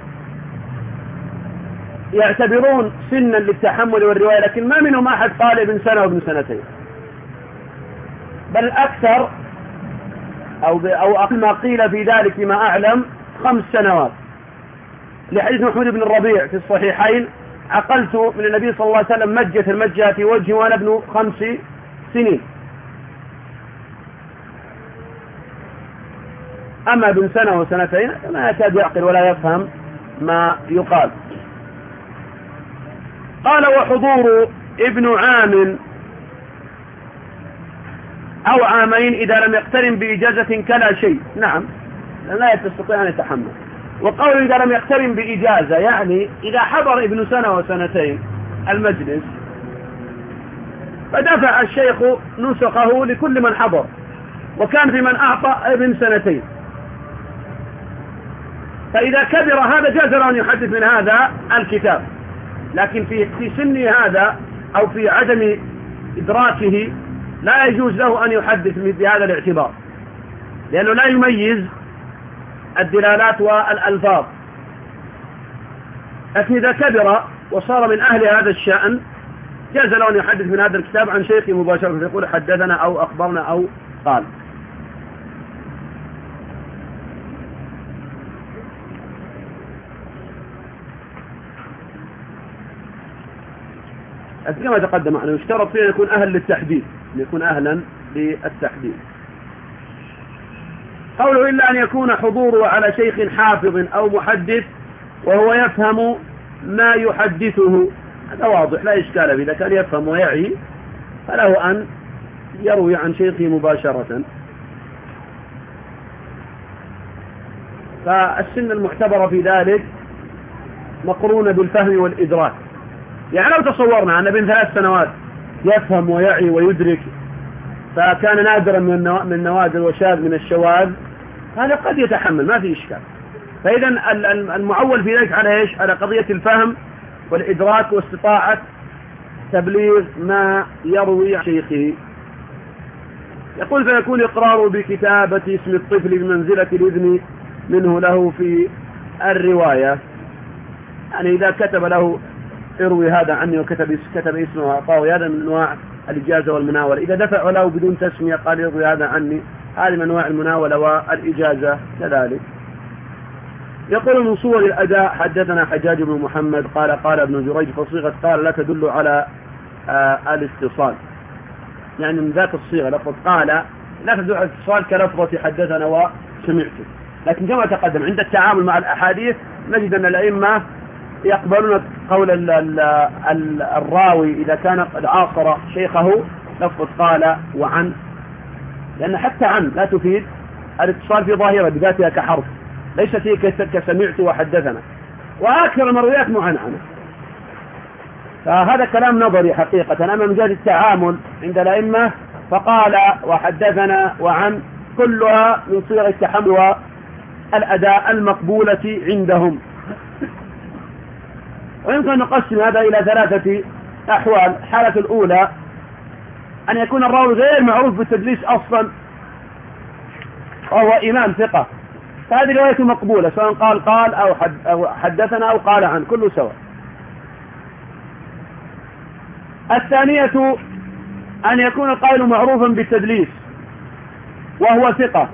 يعتبرون سنا للتحمل والرواية، لكن ما منهم أحد قال ابن سنة وابن سنتين، بل أكثر أو, أو أقل ما قيل في ذلك فيما أعلم خمس سنوات، لحديث محمود بن الربيع في الصحيحين عقلت من النبي صلى الله عليه وسلم مجة المجة في وجهي وأنا ابن خمس سنين. أما ابن سنة وسنتين ما يكاد يعقل ولا يفهم ما يقال. قال وحضور ابن عام أو عامين إذا لم يقترن بإجازة كلا شيء، نعم لا يستطيع أن يتحمل. وقول إذا لم يقترن بإجازة يعني إذا حضر ابن سنة وسنتين المجلس فدفع الشيخ نسخه لكل من حضر، وكان في من أعطى ابن سنتين، فإذا كبر هذا جاز له أن يحدث من هذا الكتاب، لكن في في سن هذا أو في عدم إدراكه لا يجوز له أن يحدث بهذا الاعتبار، لأنه لا يميز الدلالات والألفاظ. لكن إذا كبر وصار من أهل هذا الشأن جاز له أن يحدث من هذا الكتاب عن شيخه مباشرة، فيقول حدثنا أو أخبرنا أو قال. كما تقدم أنه يشترط فيه أن يكون أهل للتحديث، أن يكون أهلا للتحديث. قوله إلا أن يكون حضوره على شيخ حافظ أو محدث وهو يفهم ما يحدثه، هذا واضح لا إشكال فيه، إذا كان يفهم ويعي فله أن يروي عن شيخه مباشرة. فالسن المعتبرة في ذلك مقرونة بالفهم والإدراك. يعني لو تصورنا أن ابن ثلاث سنوات يفهم ويعي ويدرك فكان نادرا من النوادر وشاذ من الشواذ، هذا قد يتحمل ما في إشكال. فإذا المعول في ذلك على إيش؟ على قضية الفهم والإدراك واستطاعة تبليغ ما يروي عن شيخه. يقول فيكون إقراره بكتابة اسم الطفل بمنزلة الإذن منه له في الرواية، يعني إذا كتب له اروي هذا عني وكتب كتب اسمه وأعطاه، هذا من أنواع الإجازة والمناولة. إذا دفع له بدون تسمية قال اروي هذا عني، هذه من أنواع المناولة والإجازة كذلك. يقول من صور الأداء حدثنا حجاج بن محمد قال قال ابن جريج، فصيغة قال لا تدل على آه الاتصال، يعني من ذاك الصيغة لفظ قال لا تدل على الاتصال كلفظة حدثنا وسمعت. لكن كما تقدم عند التعامل مع الأحاديث نجد أن الأئمة يقبلون قول ال ال ال الراوي إذا كان قد عاصر شيخه لفظ قال وعن، لأن حتى عن لا تفيد الاتصال في ظاهرة بذاتها كحرف، ليست هي كسمعت وحدثنا، وأكثر المرويات معنعنة. فهذا كلام نظري حقيقة. أما من جهة التعامل عند الأئمة فقال وحدثنا وعن كلها من صيغ التحمل والأداء المقبولة عندهم. ويمكن أن نقسم هذا إلى ثلاثة أحوال. الحالة الأولى أن يكون الراوي غير معروف بالتدليس أصلا وهو إمام ثقة، فهذه رواية مقبولة سواء قال قال أو, حد أو حدثنا أو قال عن، كله سواء. الثانية أن يكون القائل معروفا بالتدليس وهو ثقة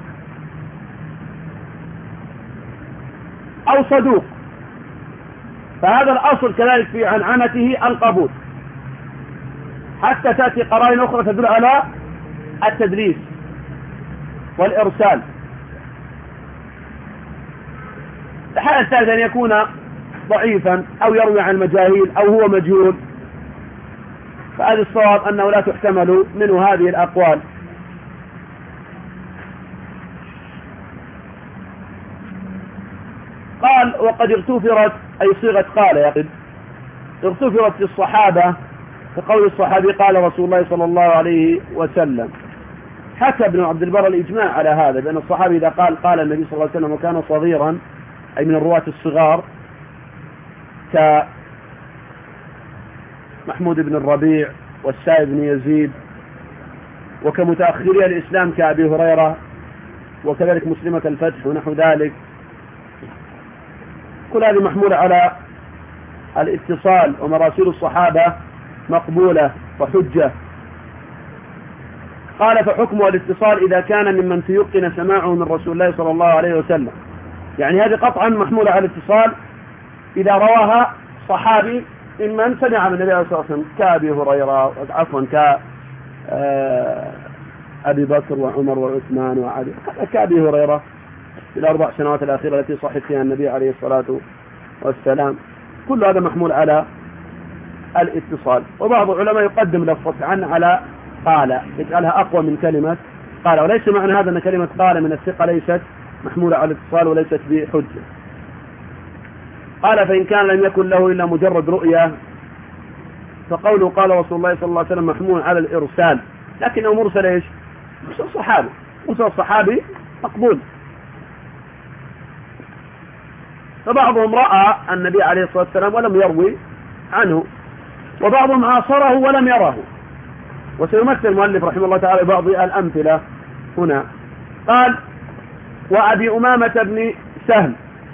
أو صدوق، فهذا الأصل كذلك في عنعنته القبول، حتى تأتي قرائن أخرى تدل على التدليس والإرسال. الحالة الثالثة أن يكون ضعيفا أو يروي عن المجاهيل أو هو مجهول، فهذا الصواب أنه لا تحتمل منه هذه الأقوال. قال وقد اغتفرت، أي صيغة قال يقد اغتفرت في الصحابة، كقول الصحابي قال رسول الله صلى الله عليه وسلم. حكى ابن عبد البر الإجماع على هذا، بأن الصحابي إذا قال قال النبي صلى الله عليه وسلم وكان صغيرا، أي من الرواة الصغار كمحمود بن الربيع والسائب بن يزيد، وكمتأخري الإسلام كأبي هريرة، وكذلك مسلمة الفتح ونحو ذلك، كل هذه محمولة على الاتصال، ومراسيل الصحابة مقبولة وحجة. قال فحكمه الاتصال إذا كان ممن تيقن سماعه من رسول الله صلى الله عليه وسلم، يعني هذه قطعا محمولة على الاتصال إذا رواها صحابي ممن سمع من النبي صلى الله عليه وسلم كأبي هريرة، عفوا كأبي بكر وعمر وعثمان وعلي، كأبي هريرة في الأربع سنوات الأخيرة التي صحت فيها النبي عليه الصلاة والسلام. كل هذا محمول على الاتصال. وبعض العلماء يقدم لفظة عن على قال، يجعلها أقوى من كلمة قال، وليس معنى هذا أن كلمة قال من الثقة ليست محمولة على الاتصال وليست بحجة. قال فإن كان لم يكن له إلا مجرد رؤية فقوله قال رسول الله صلى الله عليه وسلم محمول على الإرسال، لكنه مرسل إيش؟ مرسل صحابي، مرسل الصحابي مقبول. فبعضهم رأى النبي عليه الصلاة والسلام ولم يروي عنه، وبعضهم عاصره ولم يره، وسيمثل المؤلف رحمه الله تعالى بعض الأمثلة هنا. قال وأبي أمامة بن سهل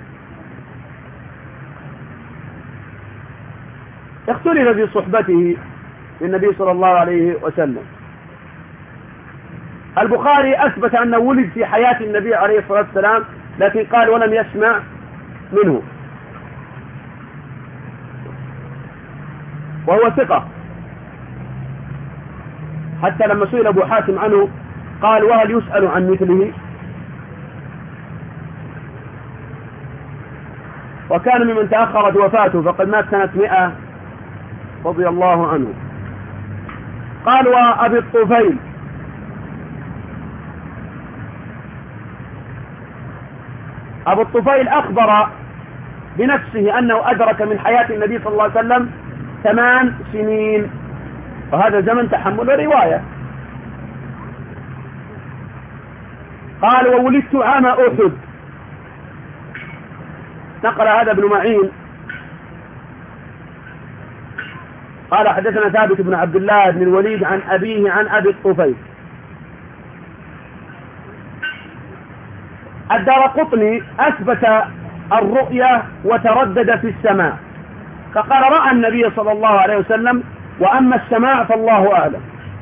اختلف في صحبته للنبي صلى الله عليه وسلم. البخاري أثبت أنه ولد في حياة النبي عليه الصلاة والسلام، لكن قال ولم يسمع منه، وهو ثقة، حتى لما سئل أبو حاتم عنه قال وهل يسأل عن مثله؟ وكان ممن تأخرت وفاته، فقد مات سنة مئة رضي الله عنه. قال وأبي الطفيل أبو الطفيل أخبر بنفسه أنه أدرك من حياة النبي صلى الله عليه وسلم ثمان سنين، وهذا زمن تحمل رواية. قال وولدت عام أحد، نقل هذا ابن معين. قال حدثنا ثابت بن عبد الله بن الوليد عن أبيه عن أبي الطفيل. الدارقطني أثبت الرؤية وتردد في السماع، فقال رأى النبي صلى الله عليه وسلم، وأما السماع فالله أعلم.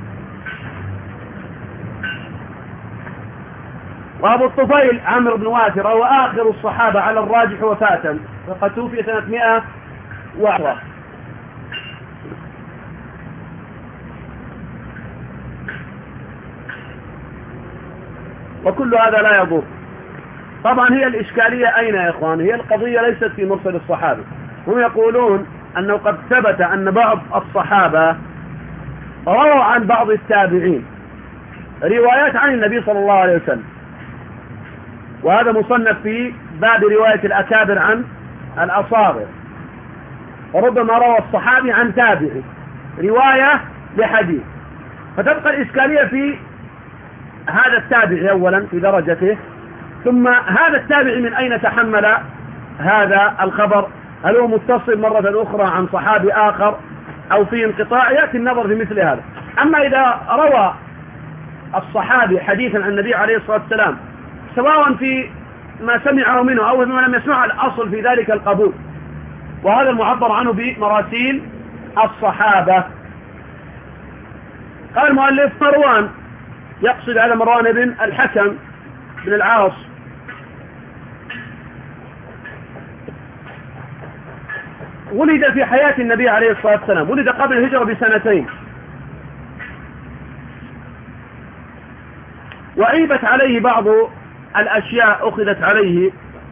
وأبو الطفيل عمرو بن واثر هو آخر الصحابة على الراجح وفاة، فقد توفي سنة مئة وعشرة. وكل هذا لا يضر، طبعا هي الإشكالية أين يا إخوان؟ هي القضية ليست في مرسل الصحابة. هم يقولون أنه قد ثبت أن بعض الصحابة رووا عن بعض التابعين روايات عن النبي صلى الله عليه وسلم، وهذا مصنف في باب رواية الأكابر عن الأصاغر. وربما روى الصحابي عن تابعي رواية لحديث، فتبقى الإشكالية في هذا التابعي أولا في درجته، ثم هذا التابعي من أين تحمل هذا الخبر؟ هل هو متصل مرة أخرى عن صحابي آخر أو في انقطاع؟ يأتي النظر في مثل هذا. أما إذا روى الصحابي حديثا عن النبي عليه الصلاة والسلام سواء في ما سمعه منه أو فيما لم يسمعه، الأصل في ذلك القبول، وهذا المعبر عنه بمراسيل الصحابة. قال المؤلف مروان، يقصد على مروان بن الحكم بن العاص، ولد في حياة النبي عليه الصلاة والسلام، ولد قبل الهجرة بسنتين، وعيبت عليه بعض الأشياء أخذت عليه.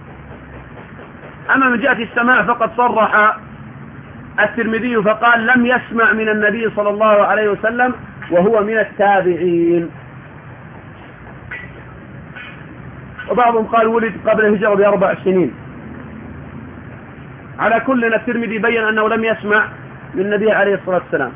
أما من جهة السماع فقد صرح الترمذي فقال لم يسمع من النبي صلى الله عليه وسلم وهو من التابعين. وبعضهم قال ولد قبل الهجرة بأربع سنين. على كل الترمذي بين أنه لم يسمع من النبي عليه الصلاة والسلام.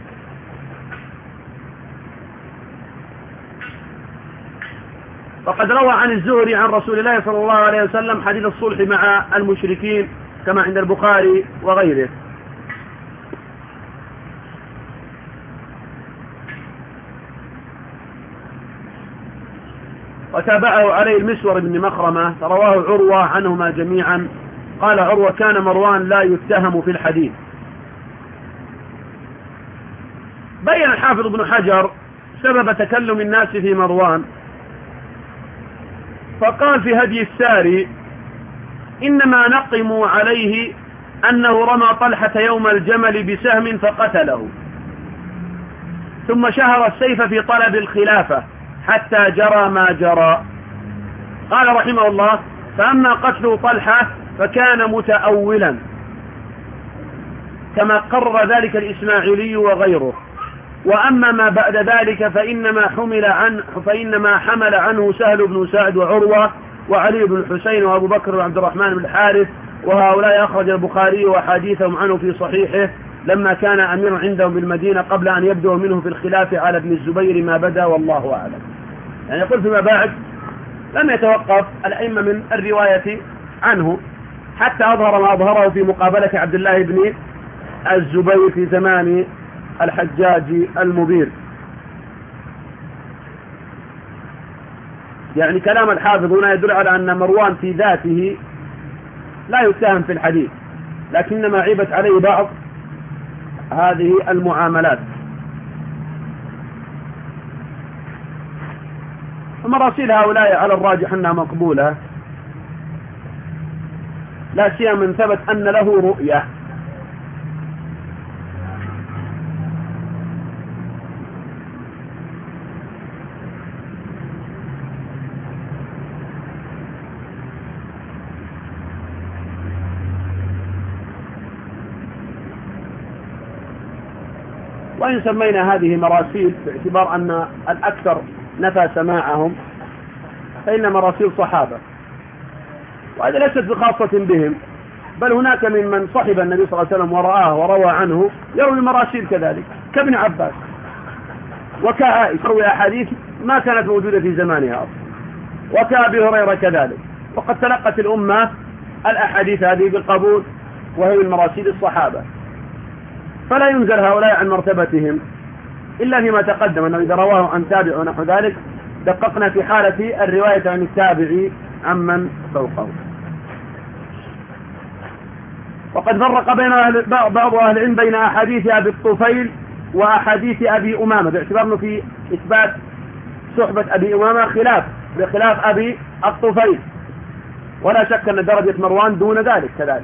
وقد روى عن الزهري عن رسول الله صلى الله عليه وسلم حديث الصلح مع المشركين كما عند البخاري وغيره. وتابعه عليه المسور بن مخرمة فرواه عروة عنهما جميعا. قال عروة كان مروان لا يتهم في الحديث. بين الحافظ ابن حجر سبب تكلم الناس في مروان، فقال في هدي الساري إنما نقموا عليه أنه رمى طلحة يوم الجمل بسهم فقتله، ثم شهر السيف في طلب الخلافة حتى جرى ما جرى. قال رحمه الله فأما قتل طلحة فكان متأولا كما قرر ذلك الإسماعيلي وغيره، وأما ما بعد ذلك فإنما حمل عنه فإنما حمل عنه سهل بن سعد وعروة وعلي بن الحسين وأبو بكر وعبد الرحمن بن الحارث، وهؤلاء أخرج البخاري وحديثهم عنه في صحيحه لما كان أميرا عندهم بالمدينة قبل أن يبدو منه في الخلاف على ابن الزبير ما بدا والله أعلم. يعني يقول فيما بعد لم يتوقف الأئمة من الرواية عنه حتى أظهر ما أظهره في مقابلة عبد الله بن الزبير في زمان الحجاج المبير. يعني كلام الحافظ هنا يدل على أن مروان في ذاته لا يتهم في الحديث، لكنما عيبت عليه بعض هذه المعاملات. ومراسيل هؤلاء على الراجح أنها مقبولة، لا سيما من ثبت أن له رؤية. وإن سمينا هذه مراسيل باعتبار أن الأكثر نفى سماعهم فإن مراسيل صحابة، وهذا ليست بخاصة بهم، بل هناك من من صحب النبي صلى الله عليه وسلم ورآه وروى عنه يروي مراسيل كذلك، كابن عباس وكعائشة يروي أحاديث ما كانت موجودة في زمانها أصلا، وكأبي هريرة كذلك. وقد تلقت الأمة الأحاديث هذه بالقبول وهي من مراسيل الصحابة، فلا ينزل هؤلاء عن مرتبتهم إلا فيما تقدم أنه إذا رواه عن تابع ونحو ذلك دققنا في حالة الرواية عن التابعي عمن فوقه. وقد فرق بين أهل بعض أهل العلم بين أحاديث أبي الطفيل وأحاديث أبي أمامة، باعتبار أنه في إثبات صحبة أبي أمامة خلاف بخلاف أبي الطفيل، ولا شك أن درجة مروان دون ذلك كذلك.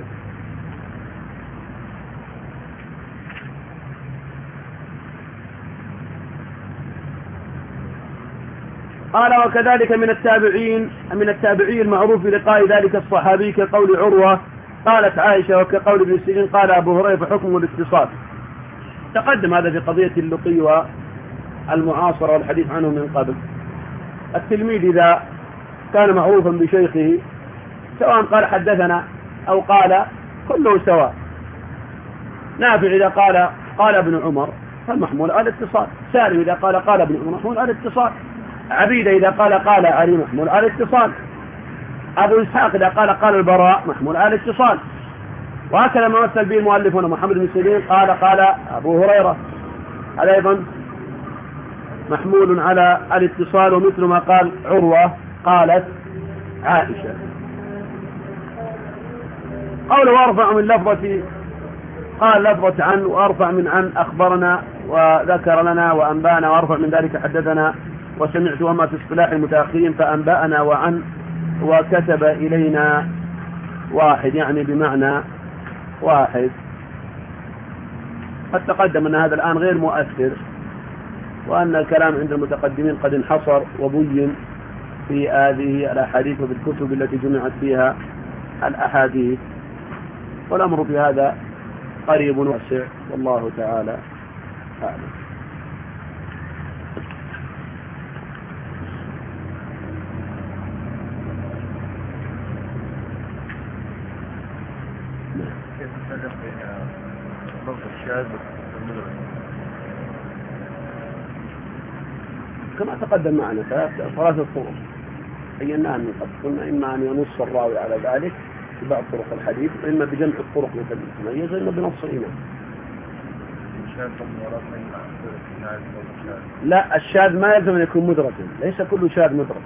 قال وكذلك من التابعين من التابعي المعروف بلقاء ذلك الصحابي كقول عروة قالت عائشة وكقول ابن سيرين قال أبو هريرة فحكمه الاتصال. تقدم هذا في قضية اللقي والمعاصرة والحديث عنه من قبل. التلميذ إذا كان معروفا بشيخه سواء قال حدثنا أو قال كله سواء. نافع إذا قال قال ابن عمر فالمحمول على الاتصال، سالم إذا قال قال ابن عمر محمول على الاتصال، عبيدة إذا قال قال علي محمول على الاتصال، أبو إسحاق إذا قال قال البراء محمول على الاتصال. وهكذا ما مثل به المؤلفون محمد بن سيرين قال قال أبو هريرة، هذا أيضا محمول على الاتصال. ومثل ما قال عروة قالت عائشة. قوله وارفع من لفظة، قال لفظة عن وارفع من عن أخبرنا وذكر لنا وأنبانا، وارفع من ذلك حدثنا وسمعت، وما في اصطلاح المتأخرين فأنباءنا وعن وكتب إلينا واحد، يعني بمعنى واحد. قد تقدم أن هذا الآن غير مؤثر، وأن الكلام عند المتقدمين قد انحصر وبين في هذه الأحاديث وفي الكتب التي جمعت فيها الأحاديث، والأمر في هذا قريب واسع والله تعالى أعلم. كيف الفرق بين اللفظ الشاذ والمدرج؟ كما تقدم معنا ثلاثة طرق بيناها من قبل. قلنا إما أن ينص الراوي على ذلك في بعض طرق الحديث، وإما بجمع الطرق مثل المتميز، وإما بنص الإمام. لا، الشاذ ما يلزم أن يكون مدرجا، ليس كل شاذ مدرج،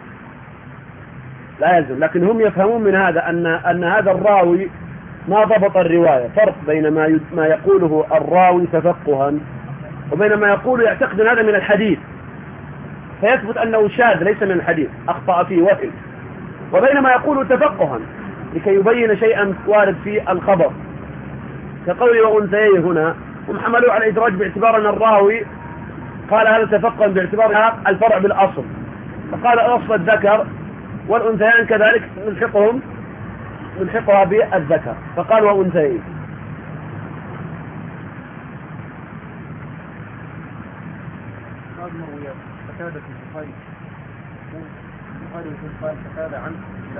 لا يلزم. لكن هم يفهمون من هذا أن أن هذا الراوي ما ضبط الرواية. فرق بين ما ما يقوله الراوي تفقها وبين ما يقول يعتقد هذا من الحديث فيثبت أنه شاذ ليس من الحديث أخطأ فيه وهم، وبين ما يقول تفقها لكي يبين شيئا وارد في الخبر كقول وأنثيه هنا. هم حملوا على الإدراج باعتبار أن الراوي قال هذا تفقها باعتبار الفرع بالأصل، فقال أصل الذكر والأنثيان كذلك نلحقهم نلحقها بالذكر، فقال وأنثيه. هذا مرويات فكاد في البخاري البخاري قال فكاد عنه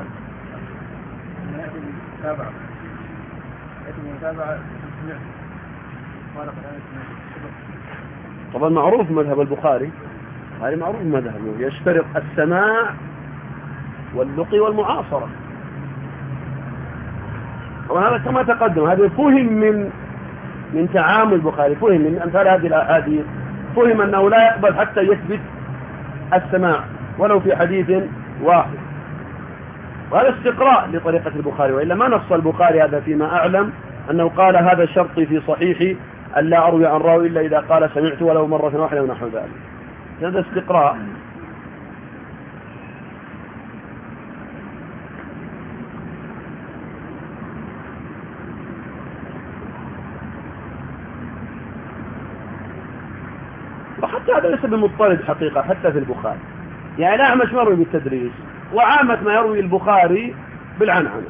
يأتي المتابعة يأتي المتابعة سمعت قال قال طبعا معروف مذهب البخاري، هذا معروف مذهبه يشترط السماع واللقي والمعاصرة. طبعا هذا كما تقدم، هذا فهم من من تعامل البخاري، فهم من أمثال هذه الأحاديث، فهم أنه لا يقبل حتى يثبت السماع ولو في حديث واحد، وهذا استقراء لطريقة البخاري. وإلا ما نص البخاري هذا فيما أعلم أنه قال هذا شرطي في صحيحي أن لا أروي عن راوي إلا إذا قال سمعت ولو مرة واحدة ونحو ذلك. هذا استقراء. وحتى هذا ليس بمضطرد حقيقة حتى في البخاري، يعني الأعمش مروي بالتدريس، وعامة ما يروي البخاري بالعنعنة.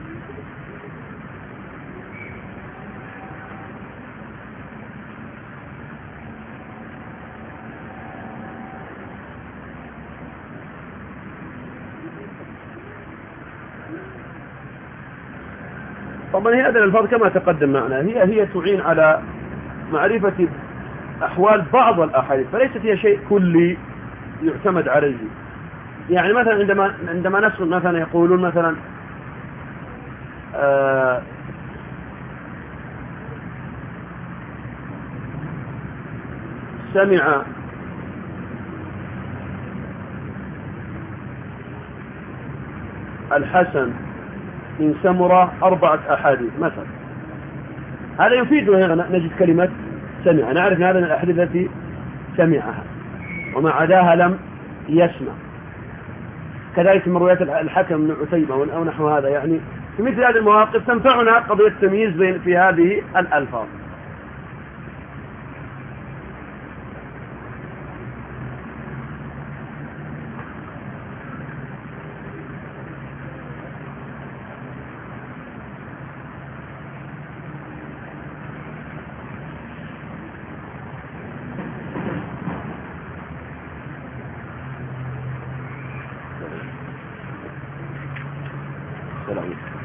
طبعا هي هذه الألفاظ كما تقدم معنا هي هي تعين على معرفة أحوال بعض الأحاديث، فليست هي شيء كلي يعتمد عليه. يعني مثلا عندما عندما نسمع مثلا يقولون مثلا آه سمع الحسن من سمرة أربعة أحاديث مثلا، هذا يفيد نجد كلمة سمع، نعرف هذا من الأحاديث التي سمعها وما عداها لم يسمع. كذلك من روايات الحكم من عتيبة أو نحو هذا. يعني في مثل هذه المواقف تنفعنا قضية التمييز بين في هذه الألفاظ. السلام.